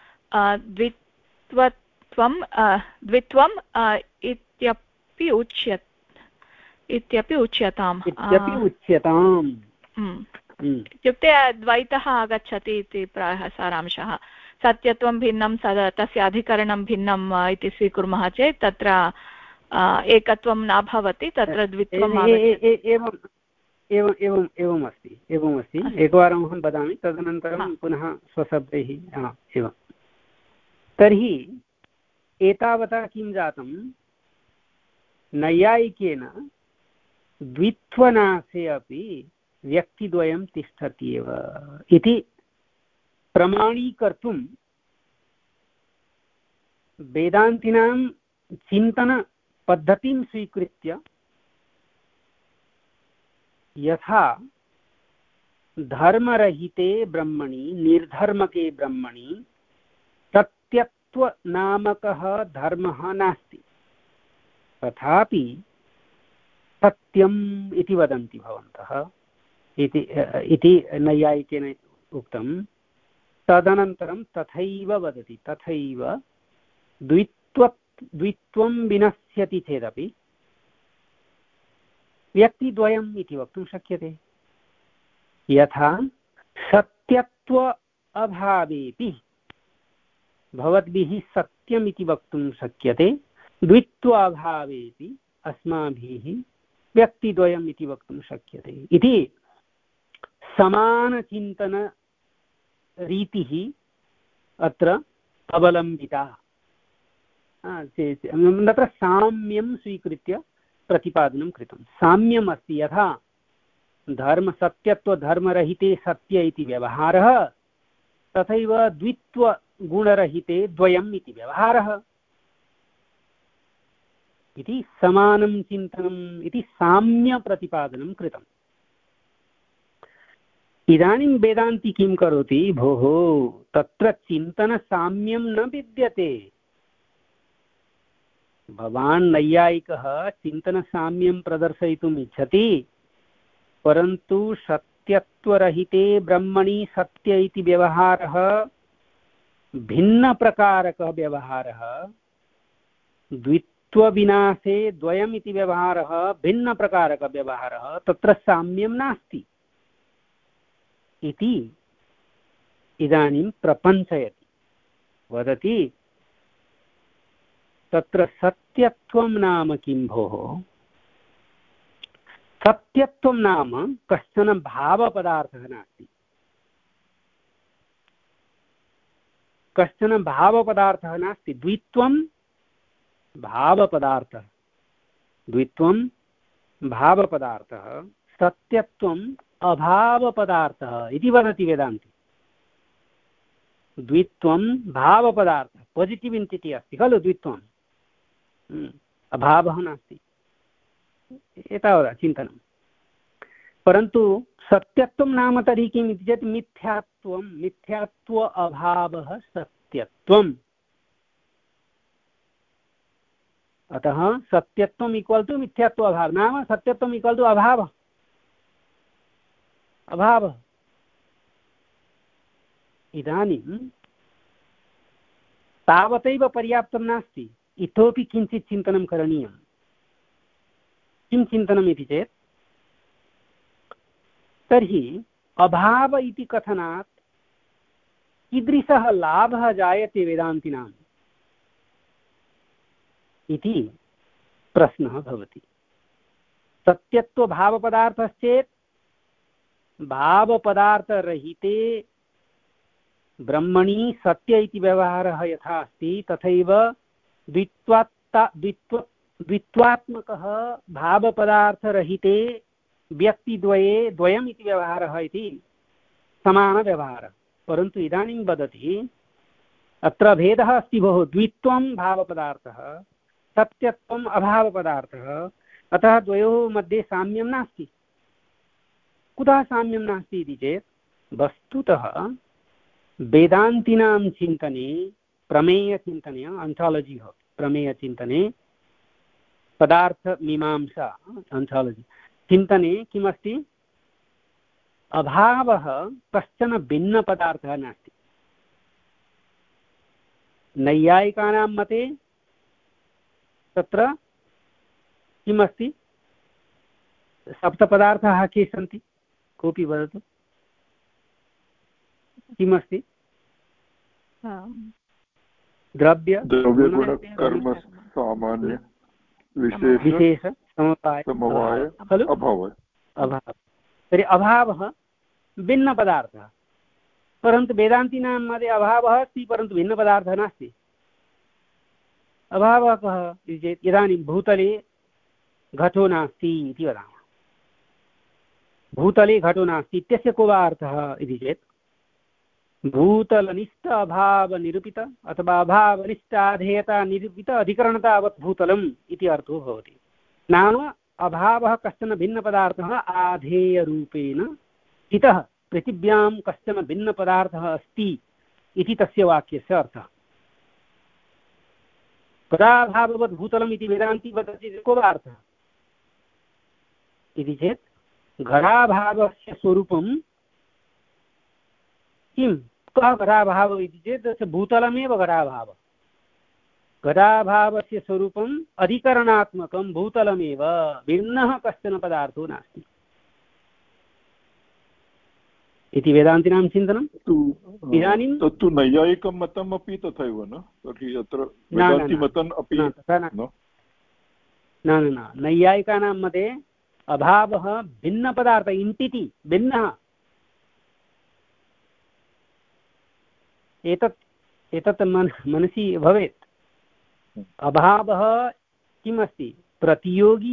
द्वित्वत्वं द्वित्वम् इत्यपि उच्यते इत्यपि उच्यताम् इत्यपि उच्यताम् इत्युक्ते द्वैतः आगच्छति इति प्रायः सारांशः सत्यत्वं भिन्नं तस्य अधिकरणं भिन्नम् इति स्वीकुर्मः चेत् तत्र एकत्वं न भवति तत्र द्वित्वम् एवम् एवम् एवम् एवम् अस्ति एवम् अस्ति एकवारम् अहं वदामि तदनन्तरं पुनः स्वशब्दैः एवं तर्हि एतावता किं जातं नैयायिकेन द्वित्वनाशे अपि व्यक्तिद्वयं तिष्ठति एव इति प्रमाणीकर्तुं वेदान्तिनां चिन्तनपद्धतिं स्वीकृत्य यथा धर्मरहिते ब्रह्मणि निर्धर्मके ब्रह्मणि सत्यत्वनामकः धर्मः नास्ति तथापि सत्यम् इति वदन्ति भवन्तः इति इति नैयायिकेन उक्तं तदनन्तरं तथैव वदति तथैव द्वित्व द्वित्वं विनश्यति चेदपि व्यक्तिद्वयम् इति वक्तुं शक्यते यथा सत्यत्व अभावेपि भवद्भिः सत्यमिति वक्तुं शक्यते द्वित्वाभावेपि अस्माभिः व्यक्तिद्वयम् इति वक्तुं शक्यते इति समानचिन्तनरीतिः अत्र अवलम्बिता तत्र साम्यं स्वीकृत्य प्रतिपादनं कृतं साम्यम् अस्ति यथा धर्म सत्यत्वधर्मरहिते सत्य इति व्यवहारः तथैव द्वित्वगुणरहिते द्वयम् इति व्यवहारः इति समानं चिन्तनम् इति साम्यप्रतिपादनं कृतम् इदानीं वेदान्ती किं करोति भोः तत्र चिन्तनसाम्यं न विद्यते भवान् नैयायिकः चिन्तनसाम्यं प्रदर्शयितुम् इच्छति परन्तु सत्यत्वरहिते ब्रह्मणि सत्य इति व्यवहारः भिन्नप्रकारकः व्यवहारः द्वित्वविनाशे द्वयम् इति व्यवहारः भिन्नप्रकारकः व्यवहारः तत्र साम्यं नास्ति इति इदानीं प्रपञ्चयति वदति तत्र सत्यत्वं नाम किं भोः सत्यत्वं नाम कश्चन भावपदार्थः नास्ति कश्चन भावपदार्थः नास्ति द्वित्वं भावपदार्थः द्वित्वं भावपदार्थः सत्यत्वम् अभावपदार्थः इति वदति वेदान्ती द्वित्वं भावपदार्थः पॉजिटिव एंटिटी अस्ति खलु द्वित्वम् अभावः नास्ति एतावत् चिन्तनं परन्तु सत्यत्वं नाम तर्हि किम् इति चेत् मिथ्यात्वं मिथ्यात्व अभावः सत्यत्वम्। अतः सत्यत्वम् इक्वल् टु मिथ्यात्व अभावः, नाम सत्यत्वम् इक्वल् टु अभावः अभावः इदानीं तावतैव पर्याप्तं नास्ति, इतोपि किञ्चित् चिन्तनं करणीयं। किं चिन्तनम् इति चेत्, तर्हि अभाव इति कथनात् कीदृशः लाभः जायते वेदान्तिनाम् इति प्रश्नः भवति। सत्यत्वभावपदार्थश्चेत् भावपदार्थरहिते ब्रह्मणि सत्य इति व्यवहारः यथा अस्ति तथैव द्वित्वात्ता द्वित्व द्वित्वात्मकः भावपदार्थरहिते व्यक्तिद्वये द्वयम् इति व्यवहारः इति समानव्यवहारः। परन्तु इदानीं वदति अत्र भेदः अस्ति भोः, द्वित्वं भावपदार्थः, सत्यत्वम् अभावपदार्थः, अतः द्वयोः मध्ये साम्यं नास्ति। कुतः साम्यं नास्ति इति चेत्, वस्तुतः वेदान्तिनां चिन्तने, प्रमेयचिन्तने, ऑन्टोलॉजी हो प्रमेयचिन्तने, पदार्थमीमांसा ऑन्टोलॉजी चिन्तने किमस्ति, अभावः कश्चन भिन्नपदार्थः नास्ति। नैयायिकानां मते तत्र किमस्ति, सप्तपदार्थाः के सन्ति, कोऽपि वदतु किमस्ति? द्रव्य द्रव्यगुणकर्म सामान्य विशेष समवाय खलु अभावः। अभावः तर्हि अभावः भिन्नपदार्थः, परन्तु वेदान्तिनां मध्ये अभावः अस्ति परन्तु भिन्नपदार्थः नास्ति। अभावः कः इति चेत्, इदानीं भूतले घटो नास्ति इति वदामः, भूतले घटो नास्ति इत्यस्य को वा अर्थः इति चेत्, भूतलनिष्ठ अभावनिरूपित अथवा अभावनिष्ठाधेयता निरूपित अधिकरणतावत् भूतलम् इति अर्थो भवति। नाम अभावः कश्चन भिन्नपदार्थः आधेयरूपेण इतः पृथिव्यां कश्चन भिन्नपदार्थः अस्ति इति तस्य वाक्यस्य अर्थः। कदा अभाववत् भूतलम् इति वेदान्ती वदति को वा अर्थः इति चेत्, घटाभावस्य स्वरूपं किं, कः घटाभावः इति चेत् भूतलमेव घटाभावः। घटाभावस्य स्वरूपम् अधिकरणात्मकं भूतलमेव, भिन्नः कश्चन पदार्थो नास्ति इति वेदान्तिनां चिन्तनं। इदानीं तत्तु नैयायिकं मतम् अपि तथैव न, तर्हि अत्र वेदान्तिमतम् अपि न न नैयायिकानां मते अभावः भिन्नपदार्थ, इन्टिटि भिन्नः। एतत् एतत् मन मनसि भवेत्। अभावः किमस्ति, प्रतियोगी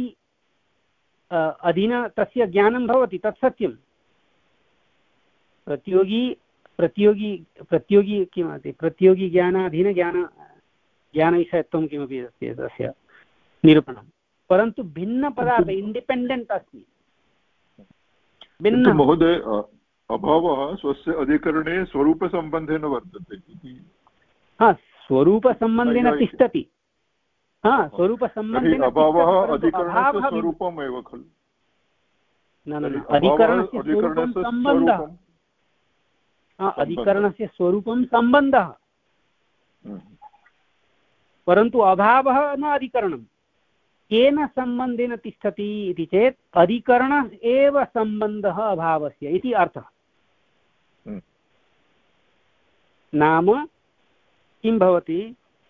अधीन तस्य ज्ञानं भवति, तत् सत्यं। प्रतियोगी प्रतियोगी प्रतियोगी किमस्ति, प्रतियोगी ज्ञानाधीन ज्ञान ज्ञानविषयत्वं किमपि अस्ति तस्य निरूपणं, परन्तु भिन्नपदार्थ इण्डिपेण्डेण्ट् अस्ति, भिन्न। महोदय, अभावः स्वस्य अधिकरणे स्वरूपसम्बन्धेन वर्तते इति। हा, स्वरूपसम्बन्धेन तिष्ठति। हा, स्वरूपसम्बन्धेन अभावः अधिकरणस्य स्वरूपमेव खलु। न न अधिकरणस्य स्वरूपं सम्बन्धः, अधिकरणस्य स्वरूपं सम्बन्धः, परन्तु अभावः न अधिकरणं। केन सम्बन्धेन तिष्ठति इति चेत्, अधिकरण एव सम्बन्धः अभावस्य इति अर्थः। नाम किं भवति,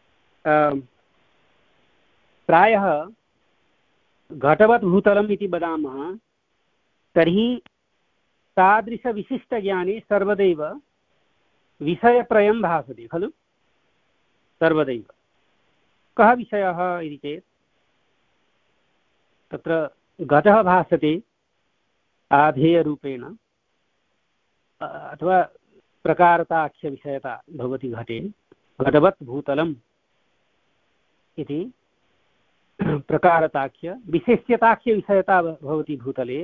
प्रायः घटवत् भूतलम् इति वदामः, तर्हि तादृशविशिष्टज्ञाने सर्वदैव विषयत्रयं भासते खलु, सर्वदैव। कः विषयः इति चेत्, तत्र घटः भासते आधेयरूपेण, अथवा प्रकारताख्यविषयता भवति घटे, घटवत् भूतलम् इति प्रकारताख्य विशेष्यताख्यविषयता भवति भूतले,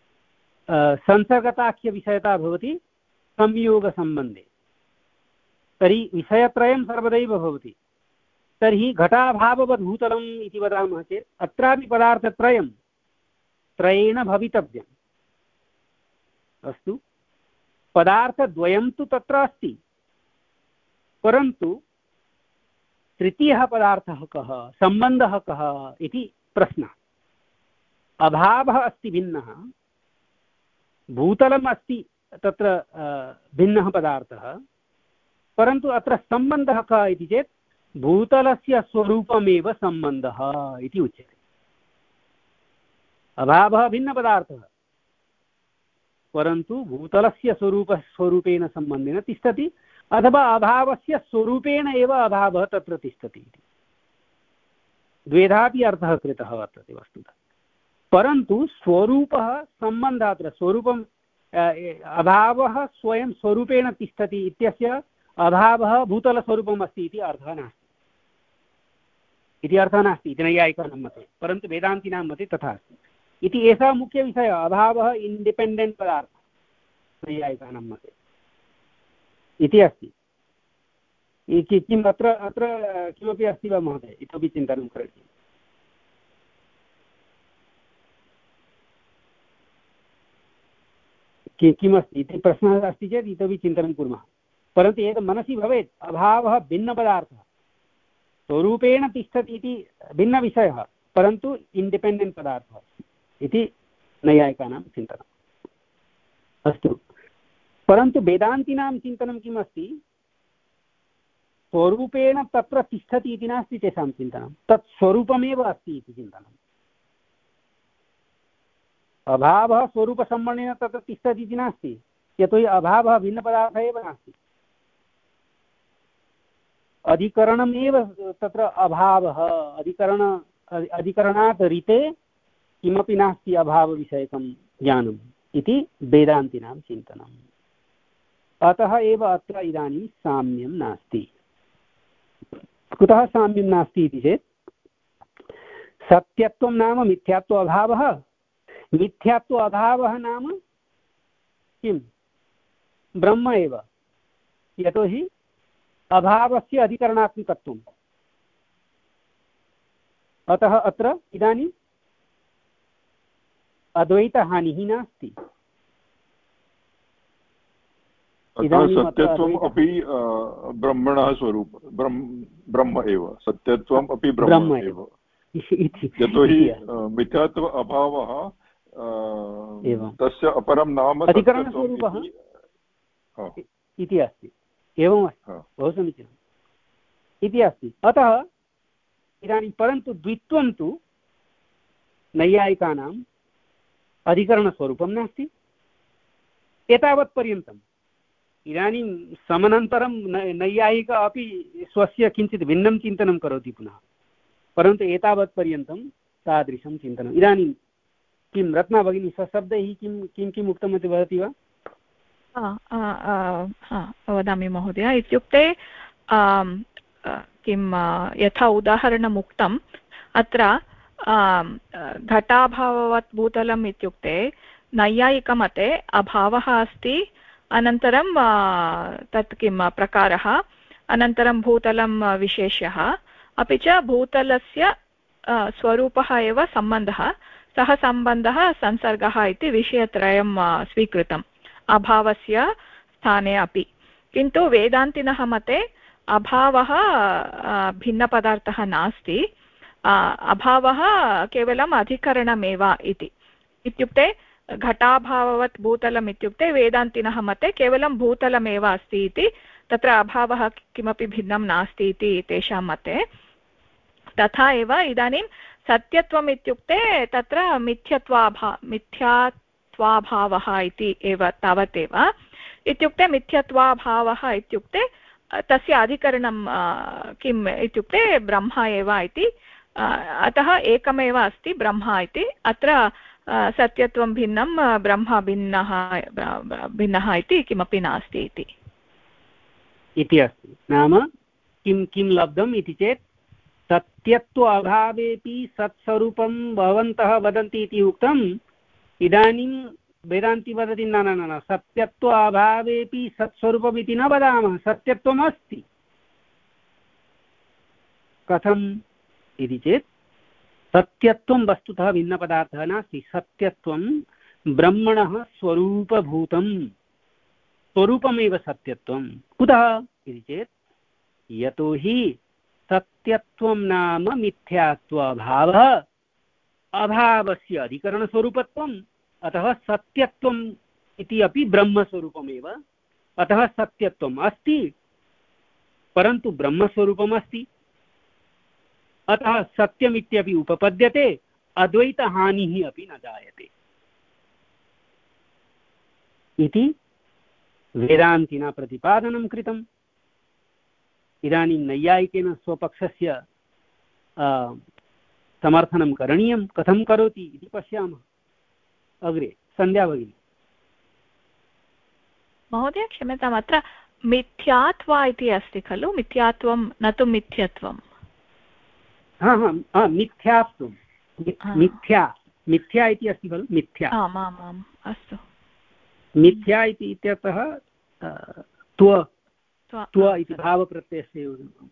संसर्गताख्यविषयता भवति संयोगसम्बन्धे। तर्हि विषयत्रयं सर्वदैव भवति। तर्हि घटाभाववद् भूतलम् इति वदामः चेत् अत्रापि पदार्थत्रयं त्रयेण भवितव्यम्। अस्तु, पदार्थद्वयं तु तत्र अस्ति, परन्तु तृतीयः पदार्थः कः, सम्बन्धः कः इति प्रश्नः। अभावः अस्ति भिन्नः, भूतलम् अस्ति तत्र भिन्नः पदार्थः, परन्तु अत्र सम्बन्धः कः इति चेत् भूतलस्य स्वरूपमेव सम्बन्धः इति उच्यते। अभावः भिन्नपदार्थः, परन्तु भूतलस्य स्वरूप स्वरूपेण सम्बन्धेन तिष्ठति, अथवा अभावस्य स्वरूपेण एव अभावः तत्र तिष्ठति इति द्वेधापि अर्थः कृतः वर्तते वस्तुतः। परन्तु स्वरूपः सम्बन्धः, अत्र स्वरूपम् अभावः स्वयं स्वरूपेण तिष्ठति इत्यस्य अभावः भूतलस्वरूपम् अस्ति इति अर्थः नास्ति इति अर्थः नास्ति इति नैयायिकानां मते, परन्तु वेदान्तिनां मते तथा अस्ति इति। एषः मुख्यविषयः, अभावः इण्डिपेण्डेण्ट् पदार्थः नैयायिकानां मते इति अस्ति। किम् अत्र अत्र किमपि अस्ति वा महोदय, इतोपि चिन्तनं करोति? किमस्ति इति प्रश्नः अस्ति चेत् इतोपि चिन्तनं कुर्मः। परन्तु एतत् मनसि भवेत्, अभावः भिन्नपदार्थः, स्वरूपेण तिष्ठति इति भिन्नविषयः, परन्तु इण्डिपेण्डेण्ट् पदार्थः इति नैयायिकानां चिन्तनम्। अस्तु, परन्तु वेदान्तिनां चिन्तनं किम् अस्ति, स्वरूपेण तत्र तिष्ठति इति नास्ति तेषां चिन्तनं, तत् स्वरूपमेव अस्ति इति चिन्तनम्। अभावः स्वरूपसम्बन्धेन तत्र तिष्ठति इति नास्ति, यतोहि अभावः भिन्नपदार्थः एव नास्ति। अधिकरणमेव तत्र अभावः, अधिकरण अधिकरणात् ऋते किमपि नास्ति अभावविषयकं ज्ञानम् इति वेदान्तिनां चिन्तनम्। अतः एव अत्र इदानीं साम्यं नास्ति। कुतः साम्यं नास्ति इति चेत्, सत्यत्वं नाम मिथ्यात्व अभावः, मिथ्यात्व अभावः नाम किं, ब्रह्म एव, यतोहि अभावस्य अधिकरणात्मकत्वम्। अतः अत्र इदानीम् अद्वैतहानिः नास्ति। सत्यत्वम् अपि ब्रह्मणः स्वरूप, ब्रह्म एव, सत्यत्वम् अपि ब्रह्म एव, यतोहि मिथ्यात्व अभावः तस्य अपरं नाम अधिकरणस्वरूपः इति अस्ति। एवमस्ति, बहु समीचीनम् इति अस्ति। अतः इदानीं परन्तु द्वित्वं तु नैयायिकानाम् अधिकरणस्वरूपं नास्ति एतावत्पर्यन्तम्। इदानीं समनन्तरं नैयायिक अपि स्वस्य किञ्चित् भिन्नं चिन्तनं करोति पुनः, परन्तु एतावत्पर्यन्तं तादृशं चिन्तनम्। इदानीं किं रत्ना भगिनी सशब्दैः किं किं किम् उक्तमिति वदति वा? वदामि महोदय। इत्युक्ते किं यथा उदाहरणम् उक्तम्, अत्र घटाभाववत् भूतलम् इत्युक्ते नैयायिकमते अभावः अस्ति, अनन्तरं तत् किं प्रकारः, अनन्तरं भूतलं विशेष्यः, अपि च भूतलस्य स्वरूपः एव सम्बन्धः, सः सम्बन्धः संसर्गः इति विषयत्रयं स्वीकृतम् अभावस्य स्थाने अपि। किन्तु वेदान्तिनः मते अभावः भिन्नपदार्थः नास्ति, अभावः केवलम् अधिकरणमेव इति। इत्युक्ते घटाभाववत् भूतलम् इत्युक्ते वेदान्तिनः मते केवलं भूतलमेव अस्ति इति, तत्र अभावः किमपि भिन्नं नास्ति इति तेषां मते। तथा एव इदानीं सत्यत्वम् इत्युक्ते तत्र मिथ्यत्वाभा मिथ्यात्वाभावः इति एव तावदेव। इत्युक्ते मिथ्यत्वाभावः इत्युक्ते तस्य अधिकरणं किम् इत्युक्ते ब्रह्म एव इति। अतः एकमेव अस्ति ब्रह्म इति। अत्र सत्यत्वं भिन्नं, ब्रह्म भिन्नः भिन्नः इति किमपि नास्ति इति इति अस्ति। नाम किं किं लब्धम् इति चेत् सत्यत्व अभावेपि सत्स्वरूपं भवन्तः वदन्ति इति उक्तम्। इदानीं वेदान्ती वदति न न न सत्यत्व अभावेपि सत्स्वरूपमिति न वदामः, सत्यत्वम् अस्ति। कथम् इति चेत् सत्यत्वं वस्तुतः भिन्नपदार्थः नास्ति, सत्यत्वं ब्रह्मणः स्वरूपभूतं स्वरूपमेव सत्यत्वं। कुतः इति चेत् यतोहि सत्यत्वं नाम मिथ्यात्वाभावः, अभावस्य अधिकरणस्वरूपत्वम्, अतः सत्यत्वम् इति अपि ब्रह्मस्वरूपमेव। अतः सत्यत्वम् अस्ति परन्तु ब्रह्मस्वरूपम् अस्ति, अतः सत्यमित्यपि उपपद्यते, अद्वैतहानिः अपि न जायते इति वेदान्तिना प्रतिपादनं कृतम्। इदानीं नैयायिकेन स्वपक्षस्य समर्थनं करणीयं, कथं करोति इति पश्यामः अग्रे। सन्ध्या भगिनी। महोदय क्षम्यताम्, अत्र मिथ्यात्वा इति अस्ति खलु, मिथ्यात्वं न तु मिथ्यत्वं। हा हा मिथ्यात्वं, मिथ्या मिथ्या इति अस्ति खलु, मिथ्या। आम् आम् आम्, अस्तु। मिथ्या इति इत्यर्थः त्व त्व इति भावप्रत्ययस्य।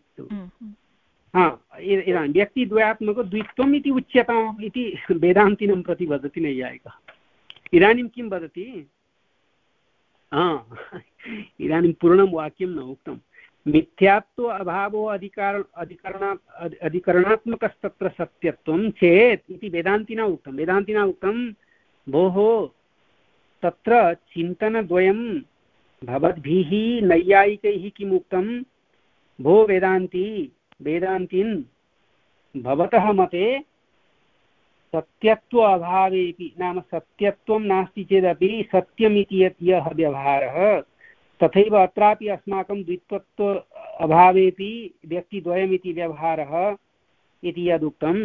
हा इदानीं व्यक्तिद्वयात्मको द्वित्वम् इति उच्यताम् इति वेदान्तिनं प्रति वदति नैयायिकः। इदानीं किं वदति, हा इदानीं पूर्णं वाक्यं न उक्तं। मिथ्यात्व अभावो अधिकार अधिकरणात् अधिकरणात्मकस्तत्र सत्यत्वं चेत् इति वेदान्तिना उक्तं। वेदान्तिना उक्तं भोः तत्र चिन्तनद्वयं भवद्भिः नैयायिकैः किम् उक्तं, भो वेदान्ती वेदान्तिन् भवतः मते सत्यत्व अभावेपि, नाम सत्यत्वं नास्ति चेदपि सत्यमिति यत् यः व्यवहारः, तथैव अत्रापि अस्माकं द्वित्वत्व अभावेपि व्यक्तिद्वयमिति व्यवहारः इति यदुक्तं,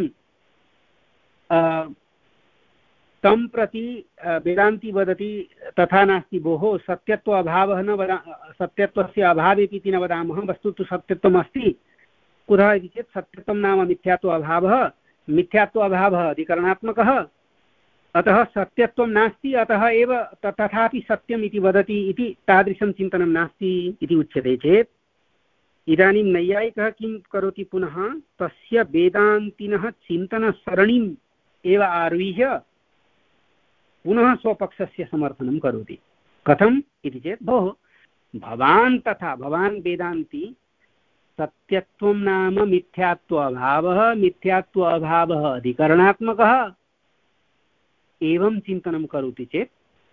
तं प्रति वेदान्ती वदति तथा नास्ति भोः, सत्यत्व अभावः न वदा, सत्यत्वस्य अभावेपि इति न वदामः, वस्तुतु सत्यत्वम् अस्ति। कुतः इति चेत् सत्यत्वं नाम मिथ्यात्व अभावः, मिथ्यात्व अभावः अधिकरणात्मकः, अतः सत्यत्वं नास्ति, अतः एव तथापि सत्यम् इति वदति इति तादृशं चिन्तनं नास्ति इति उच्यते चेत्, इदानीं नैयायिकः किं करोति, पुनः तस्य वेदान्तिनः चिन्तनसरणिम् एव आरुह्य पुनः स्वपक्षस्य समर्थनं करोति। कथम् इति चेत्, भोः भवान् तथा भवान् वेदान्ती सत्यत्वं नाम मिथ्यात्व अभावः, मिथ्यात्व अभावः अधिकरणात्मकः एवं चिन्तनं करोति चेत्,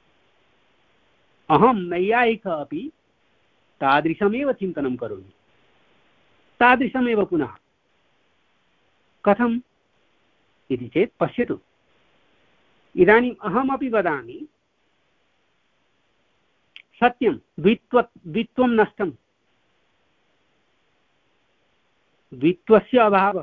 अहं नैयायिकः अपि तादृशमेव चिन्तनं करोमि, तादृशमेव पुनः। कथम् इति चेत् पश्यतु, इदानीम् अहमपि वदामि सत्यं द्वित्व द्वित्वं नष्टं, द्वित्वस्य अभावः,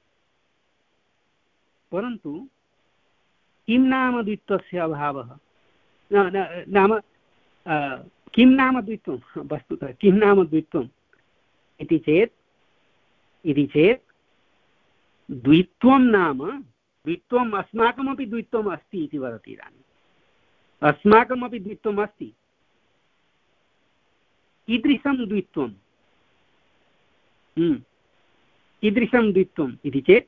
परन्तु किं नाम द्वित्वस्य अभावः, नाम किं नाम द्वित्वं, वस्तुतः किं नाम द्वित्वम् इति चेत् इति चेत् द्वित्वं नाम, द्वित्वम् अस्माकमपि द्वित्वम् अस्ति इति वदति। इदानीम् अस्माकमपि द्वित्वम् अस्ति, कीदृशं द्वित्वं, कीदृशं द्वित्वम् इति चेत्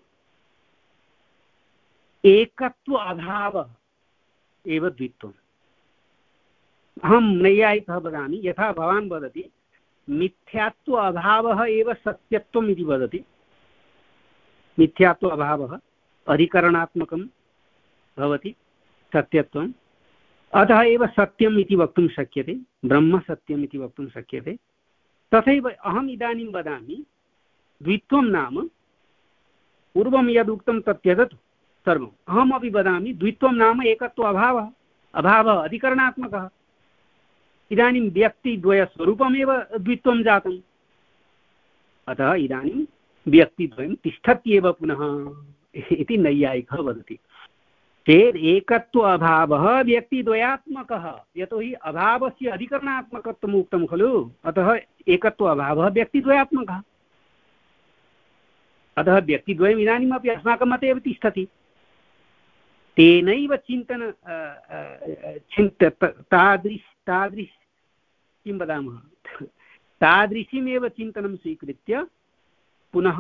एकत्व अभावः एव द्वित्वम्। अहं नैयायिकः वदामि, यथा भवान् वदति मिथ्यात्व अभावः एव सत्यत्वम् इति वदति, मिथ्यात्व अभावः अधिकरणात्मकं भवति सत्यत्वम्, अतः एव सत्यम् इति वक्तुं शक्यते, ब्रह्म सत्यम् इति वक्तुं शक्यते। तथैव अहम् इदानीं वदामि द्वित्वं नाम पूर्वं यदुक्तं तत् त्यजतु सर्वम्, अहमपि वदामि द्वित्वं नाम एकत्व अभावः, अभावः अधिकरणात्मकः। इदानीं व्यक्तिद्वयस्वरूपमेव द्वित्वं जातम्, अतः इदानीं व्यक्तिद्वयं तिष्ठत्येव पुनः इति नैयायिकः वदति। चेत् एकत्व अभावः व्यक्तिद्वयात्मकः, यतोहि अभावस्य अधिकरणात्मकत्वम् उक्तं खलु, अतः एकत्व अभावः व्यक्तिद्वयात्मकः, अतः व्यक्तिद्वयम् इदानीमपि अस्माकं मते एव तिष्ठति। तेनैव चिन्तन चिन्त तादृश तादृश किं वदामः तादृशमेव चिन्तनं स्वीकृत्य पुनः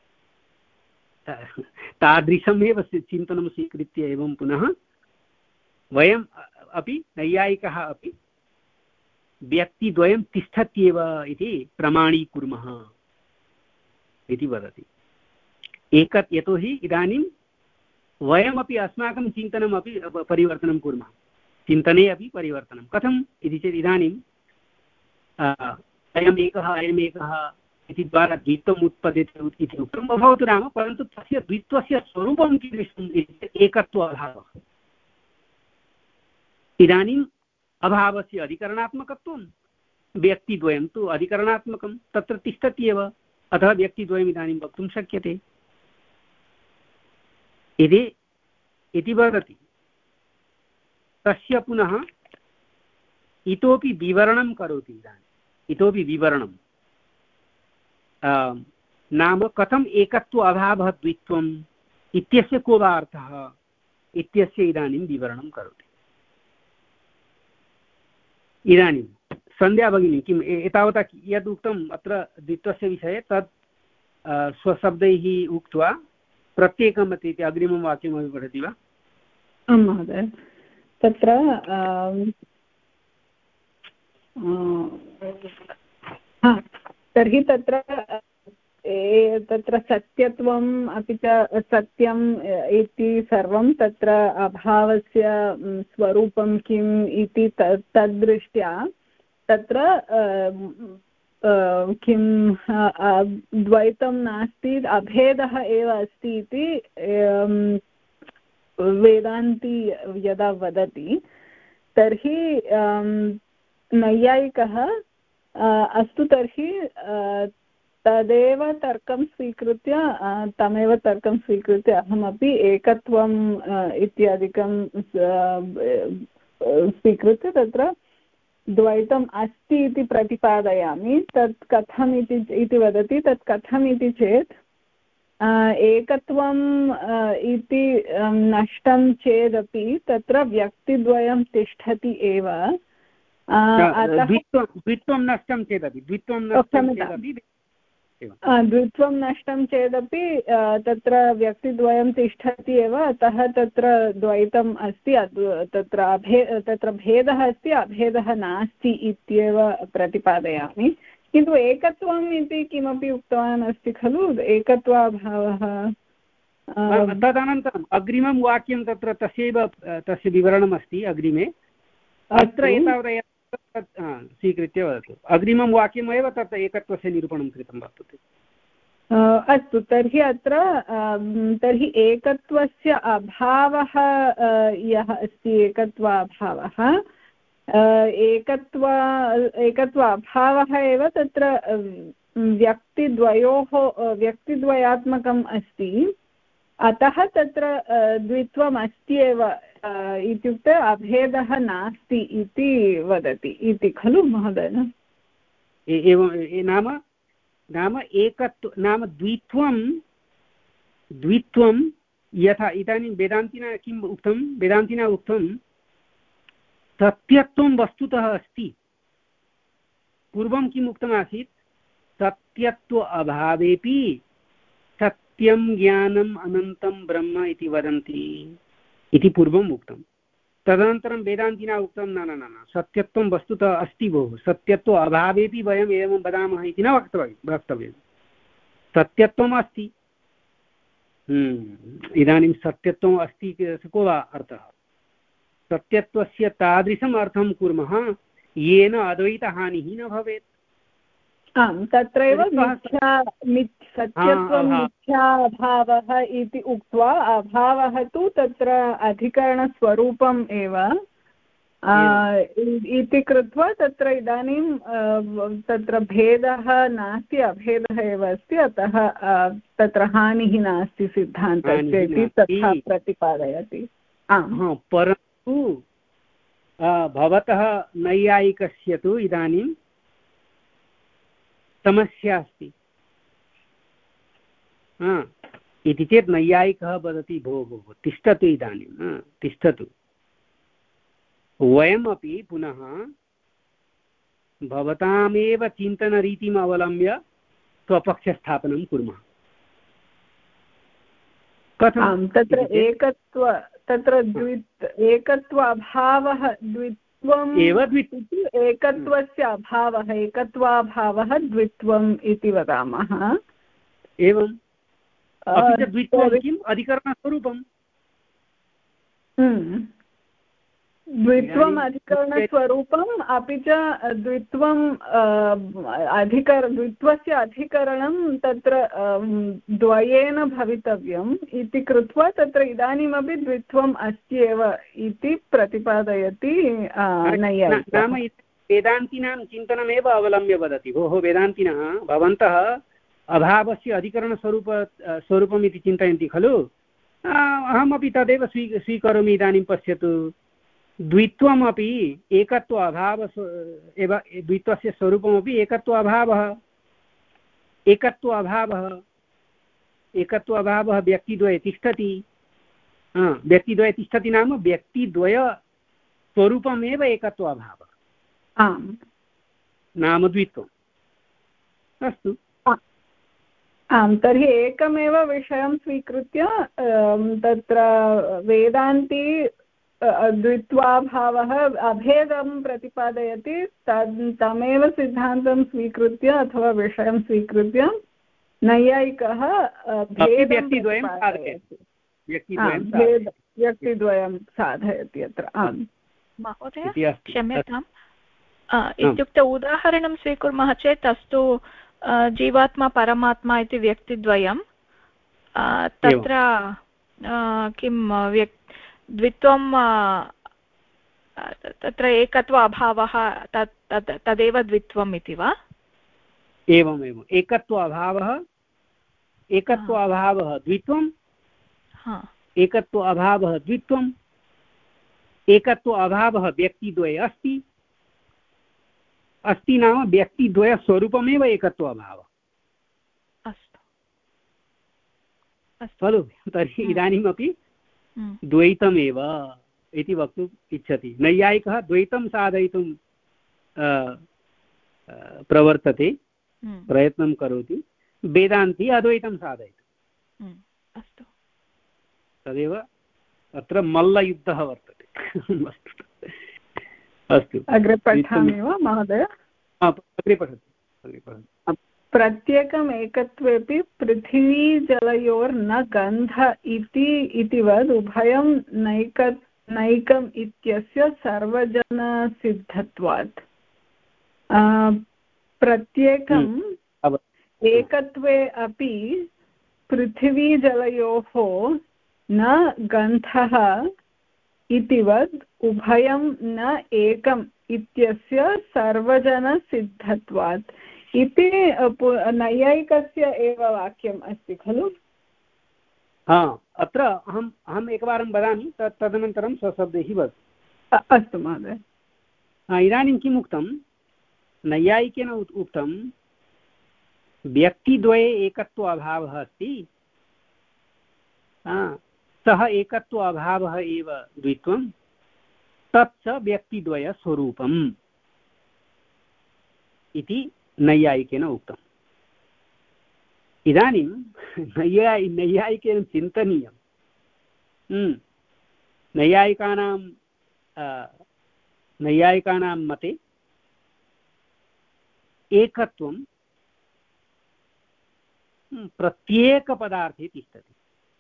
तादृशमेव चिन्तनं स्वीकृत्य एवं पुनः वयम् अपि नैयायिकः अपि व्यक्तिद्वयं तिष्ठत्येव इति प्रमाणीकुर्मः इति वदति। एकत् यतोहि इदानीं वयमपि अस्माकं चिन्तनमपि परिवर्तनं कुर्मः, चिन्तने अपि परिवर्तनं कथम् इति चेत् इदानीं अयम् एकः अयम् एकः इति द्वारा द्वित्वम् उत्पद्यते इति उक्तं भवतु नाम, परन्तु तस्य द्वित्वस्य स्वरूपं कीदृशम् इति एकत्व अभावः। इदानीम् अभावस्य अधिकरणात्मकत्वं, व्यक्तिद्वयं तु अधिकरणात्मकं, तत्र तिष्ठति एव, अतः व्यक्तिद्वयम् इदानीं वक्तुं शक्यते इति इति वदति। तस्य पुनः इतोपि विवरणं करोति। इदानीम् इतोपि विवरणं नाम कथम् एकत्व अभावः द्वित्वम् इत्यस्य को वा अर्थः इत्यस्य इदानीं विवरणं करोति। इदानीं सन्ध्या भगिनी किम् एतावता यद् उक्तम् अत्र द्वित्वस्य विषये तत् स्वशब्दैः उक्त्वा प्रत्येकम् इति अग्रिमं वाक्यमपि पठति वा? आं महोदय, तत्र तर्हि तत्र तत्र सत्यत्वम् अपि च सत्यम् इति सर्वं तत्र अभावस्य स्वरूपं किम् इति तद्दृष्ट्या तत्र किं द्वैतं नास्ति, अभेदः एव अस्ति इति वेदान्ती यदा वदति तर्हि नैयायिकः अस्तु तर्हि तदेव तर्कं स्वीकृत्य तमेव तर्कं स्वीकृत्य अहमपि एकत्वम् इत्यादिकं स्वीकृत्य तत्र द्वैतम् अस्ति इति प्रतिपादयामि। तत् कथम् इति वदति। तत् कथम् इति चेत् एकत्वम् इति नष्टं चेदपि तत्र व्यक्तिद्वयं तिष्ठति एव। द्वित्वं नष्टं चेदपि द्वित्वं नष्टं चेदपि द्वित्वं नष्टं चेदपि तत्र व्यक्तिद्वयं तिष्ठति एव। अतः तत्र द्वैतम् अस्ति, तत्र अभे तत्र भेदः अस्ति, अभेदः नास्ति इत्येव प्रतिपादयामि। किन्तु एकत्वम् इति किमपि उक्तवान् अस्ति खलु, एकत्वाभावः। तदनन्तरम् अग्रिमं वाक्यं तत्र तस्यैव तस्य विवरणम् अस्ति अग्रिमे। अत्र एतावता स्वीकृत्य वदतु। अग्रिमं वाक्यमेव तत्र एकत्वस्य निरूपणं कृतं वर्तते। अस्तु तर्हि अत्र तर्हि एकत्वस्य अभावः यः अस्ति, एकत्वाभावः एकत्व एकत्व अभावः एव तत्र व्यक्तिद्वयोः व्यक्तिद्वयात्मकम् अस्ति। अतः तत्र द्वित्वम् अस्ति एव इत्युक्ते अभेदः नास्ति इति वदति इति खलु महोदय? एवं नाम नाम एकत्व नाम द्वित्वं द्वित्वं यथा इदानीं वेदान्तिना किम् उक्तं, वेदान्तिना उक्तं सत्यत्वं वस्तुतः अस्ति। पूर्वं किम् उक्तमासीत्, सत्यत्व अभावेपि सत्यं ज्ञानम् अनन्तं ब्रह्म इति वदन्ति इति पूर्वम् उक्तं। तदनन्तरं वेदान्तिना उक्तं न न न सत्यत्वं वस्तुतः अस्ति भोः, सत्यत्व अभावेपि वयम् एवं वदामः इति न वक्तव्यं वक्तव्यं सत्यत्वम् अस्ति। इदानीं सत्यत्वम् अस्ति को वा अर्थः? सत्यत्वस्य तादृशम् अर्थं कुर्मः येन अद्वैतहानिः न भवेत्। आम्, तत्रैव मिथ्या सत्यत्वं मिथ्याभावः इति उक्त्वा अभावः तु तत्र अधिकरणस्वरूपम् एव इति कृत्वा तत्र इदानीं तत्र भेदः नास्ति, अभेदः एव अस्ति। अतः तत्र हानिः नास्ति सिद्धान्तस्य इति तथा प्रतिपादयति। आम्, परन्तु भवतः नैयायिकस्य तु इदानीं समस्या अस्ति। इति चेत् नैयायिकः वदति भो भो तिष्ठतु इदानीं तिष्ठतु वयमपि पुनः भवतामेव चिन्तनरीतिम् अवलम्ब्य स्वपक्षस्थापनं कुर्मः। कथं तत्र एकत्व तत्र द्वित् एकत्व अभावः द्वित्वम् एव द्वित्वम् एकत्वस्य अभावः एकत्वाभावः द्वित्वम् इति वदामः। एवं अपि च द्वित्वं किम् अधिकरणस्वरूपम् द्वित्वम् अधिकरणस्वरूपम् अपि च द्वित्वम् अधिकर द्वित्वस्य अधिकरणं तत्र द्वयेन भवितव्यम् इति कृत्वा तत्र इदानीमपि द्वित्वम् अस्ति एव इति प्रतिपादयति नैयायिकः। नाम वेदान्तिनां चिन्तनमेव अवलम्ब्य वदति भोः वेदान्तिनः भवन्तः अभावस्य अधिकरणस्वरूप स्वरूपम् इति चिन्तयन्ति खलु अहमपि तदेव स्वी स्वीकरोमि। इदानीं पश्यतु द्वित्वमपि एकत्व अभाव एव द्वित्वस्य स्वरूपमपि एकत्व अभावः एकत्व अभावः एकत्व अभावः व्यक्तिद्वये तिष्ठति व्यक्तिद्वये तिष्ठति नाम व्यक्तिद्वय स्वरूपमेव एकत्व अभावः आम् नाम द्वित्वम्। अस्तु आम् तर्हि एकमेव विषयं स्वीकृत्य तत्र वेदान्ती द्वित्वाभावः अभेदं प्रतिपादयति तद् तमेव सिद्धान्तं स्वीकृत्य अथवा विषयं स्वीकृत्य नैयायिकः व्यक्तिद्वयं व्यक्तिद्वयं साधयति अत्र। आम् महोदय क्षम्यताम् इत्युक्ते उदाहरणं स्वीकुर्मः चेत् अस्तु जीवात्मा परमात्मा इति व्यक्तिद्वयं तत्र किं व्यक् द्वित्वं तत्र एकत्व अभावः तत् तद् तदेव द्वित्वम् इति वा? एवमेवम् एकत्व अभावः एकत्व अभावः द्वित्वम् एकत्व अभावः द्वित्वम् एकत्व अभावः व्यक्तिद्वये अस्ति अस्ति नाम व्यक्तिद्वयस्वरूपमेव एकत्व अभावः। अस्तु खलु तर्हि इदानीमपि द्वैतमेव इति वक्तुम् इच्छति। नैयायिकः द्वैतं साधयितुं प्रवर्तते प्रयत्नं करोति वेदान्ती अद्वैतं साधयति। अस्तु तदेव अत्र मल्लयुद्धः वर्तते। अस्तु अग्रे पठामि वा महोदय? अग्रे पठतु। प्रत्येकम् एकत्वेपि पृथिवी जलयोर्न गन्ध इति इतिवद् उभयं नैक नैकम् इत्यस्य सर्वजनसिद्धत्वात्। प्रत्येकम् एकत्वे अपि पृथिवीजलयोः न गन्धः इतिवद् उभयं न एकम् इत्यस्य सर्वजनसिद्धत्वात् इति नैयायिकस्य एव वाक्यम् अस्ति खलु? हा अत्र अहम् अहम् एकवारं वदामि तत् तदनन्तरं स्वशब्दैः वद। अस्तु महोदय। इदानीं किम् उक्तं नैयायिकेन उक्तं व्यक्तिद्वये एकत्व अभावः अस्ति सः एकत्व अभावः एव द्वित्वं तच्च व्यक्तिद्वयस्वरूपम् इति नैयायिकेन उक्तम्। इदानीं नैयायि नैयायिकेन चिन्तनीयं नैयायिकानां नैयायिकानां मते एकत्वं प्रत्येकपदार्थे तिष्ठति।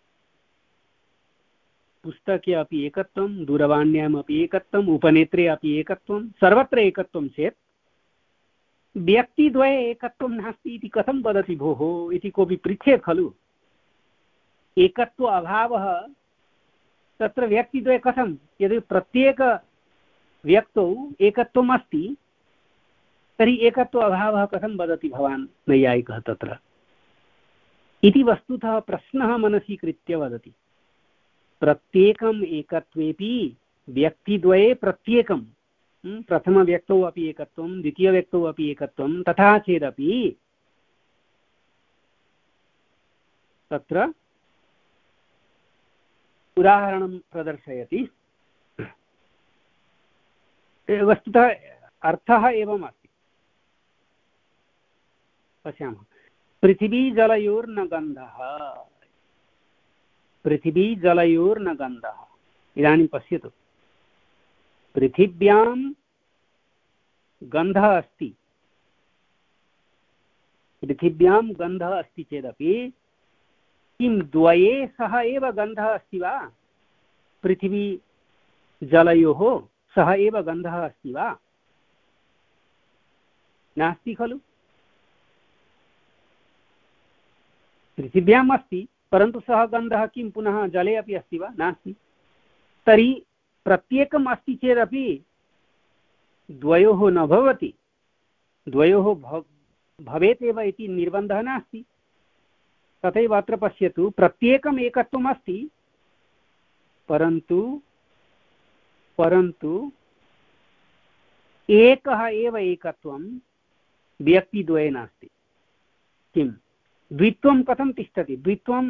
पुस्तके अपि एकत्वं दूरवाण्याम् अपि एकत्वम् उपनेत्रे अपि एकत्वं सर्वत्र एकत्वं चेत् व्यक्तिद्वये एकत्वं नास्ति इति कथं वदति भोः इति कोऽपि पृच्छेत् खलु। एकत्व अभावः तत्र व्यक्तिद्वये कथं यदि प्रत्येकव्यक्तौ एकत्वम् अस्ति तर्हि एकत्व अभावः कथं वदति भवान् नैयायिकः तत्र इति वस्तुतः प्रश्नः मनसि कृत्य वदति। प्रत्येकम् एकत्वेपि व्यक्तिद्वये प्रत्येकं प्रथमव्यक्तौ अपि एकत्वं द्वितीयव्यक्तौ अपि एकत्वं तथा चेदपि तत्र उदाहरणं प्रदर्शयति। वस्तुतः अर्थः एवम् अस्ति, पश्यामः। पृथिवीजलयोर्न गन्धः, पृथिवीजलयोर्न गन्धः। इदानीं पश्यतु, पृथिव्यां गन्धः अस्ति, पृथिव्यां गन्धः अस्ति चेदपि किं द्वये सह एव गन्धः अस्ति वा? पृथिवी जलयोः सह एव गन्धः अस्ति वा? नास्ति खलु। पृथिव्याम् अस्ति, परन्तु सः गन्धः किं पुनः जले अपि अस्ति वा? नास्ति। तर्हि प्रत्येकम् अस्ति चेदपि द्वयोः न भवति, द्वयोः भव भवेत् एव इति निर्बन्धः नास्ति। तथैव अत्र पश्यतु, प्रत्येकम् एकत्वम् अस्ति, परन्तु परन्तु एकः एव एकत्वं व्यक्तिद्वये नास्ति। किं द्वित्वं कथं तिष्ठति? द्वित्वं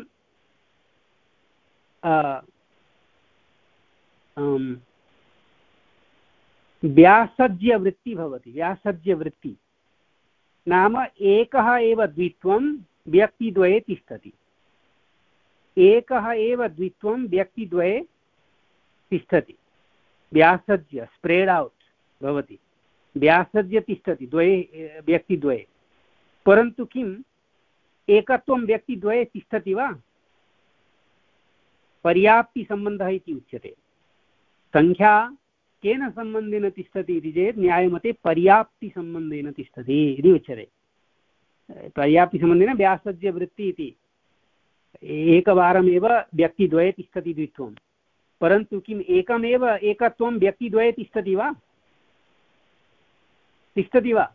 व्यासज्यवृत्ति भवति। व्यासज्यवृत्ति नाम एकः एव द्वित्वं व्यक्तिद्वये तिष्ठति, एकः एव द्वित्वं व्यक्तिद्वये तिष्ठति। व्यासज्य स्प्रेड् औट् भवति, व्यासज्य तिष्ठति द्वये व्यक्तिद्वये, परन्तु किम् एकत्वं व्यक्तिद्वये तिष्ठति वा? पर्याप्तिसम्बन्धः इति उच्यते। संख्या केन सम्बन्धेन तिष्ठति इति चेत् न्यायमते पर्याप्तिसम्बन्धेन तिष्ठति इति उच्यते। पर्याप्तिसम्बन्धेन व्यासज्यवृत्ति इति एकवारमेव व्यक्तिद्वये तिष्ठति द्वित्वं, परन्तु किम् एकमेव एकत्वं व्यक्तिद्वये तिष्ठति वा? तिष्ठति वा?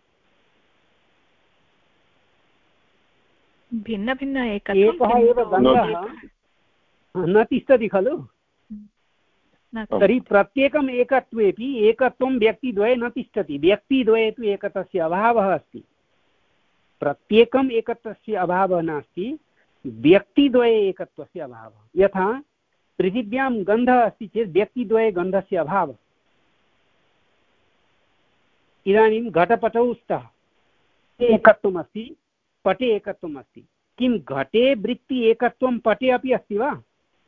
भिन्न भिन्न एकः एव गन्धः न तिष्ठति खलु। तर्हि प्रत्येकम् एकत्वेपि एकत्वं व्यक्तिद्वये न तिष्ठति। व्यक्तिद्वये तु एकत्वस्य अभावः अस्ति, प्रत्येकम् एकत्वस्य अभावः नास्ति, व्यक्तिद्वये एकत्वस्य अभावः। यथा पृथिव्यां गन्धः अस्ति चेत् व्यक्तिद्वये गन्धस्य अभावः। इदानीं घटपटौ स्तः एकत्वम् अस्ति, पटे एकत्वम् अस्ति। किं घटे वृत्ति एकत्वं पटे अपि अस्ति वा?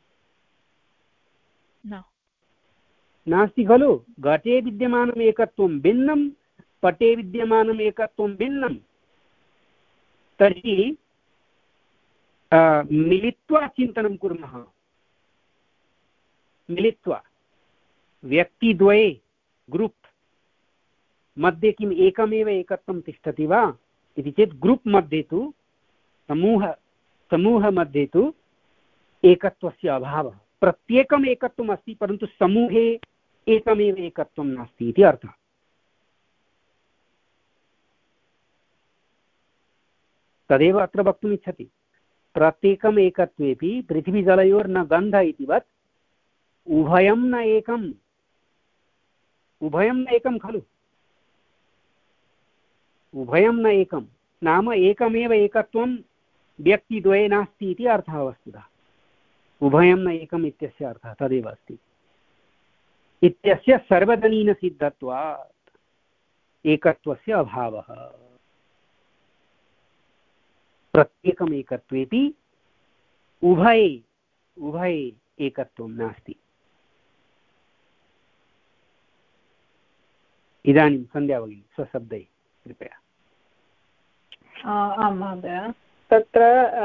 न, नास्ति खलु। घटे विद्यमानम् एकत्वं भिन्नं, पटे विद्यमानम् एकत्वं भिन्नं। तर्हि मिलित्वा चिन्तनं कुर्मः, मिलित्वा व्यक्तिद्वये ग्रुप् मध्ये किम् एकमेव एकत्वं तिष्ठति वा इति चेत् ग्रुप् मध्ये तु समूह समूहमध्ये तु एकत्वस्य अभावः। प्रत्येकम् एकत्वम् अस्ति, परन्तु समूहे एकमेव एकत्वं नास्ति इति अर्थः। तदेव अत्र वक्तुम् इच्छति। प्रत्येकम् एकत्वेपि पृथिवीजलयोर्न गन्ध इतिवत् उभयं न एकम्, उभयं न एकं खलु। उभयं न एकं नाम एकमेव एकत्वं व्यक्तिद्वये नास्ति इति अर्थः वस्तुतः। उभयं न एकम् इत्यस्य अर्थः तदेव अस्ति। इत्यस्य सर्वजनीनसिद्धत्वात् एकत्वस्य अभावः। प्रत्येकम् एकत्वेपि उभये उभये एकत्वं नास्ति। इदानीं सन्ध्या भगिनी स्वशब्दैः कृपया। आं महोदय, तत्र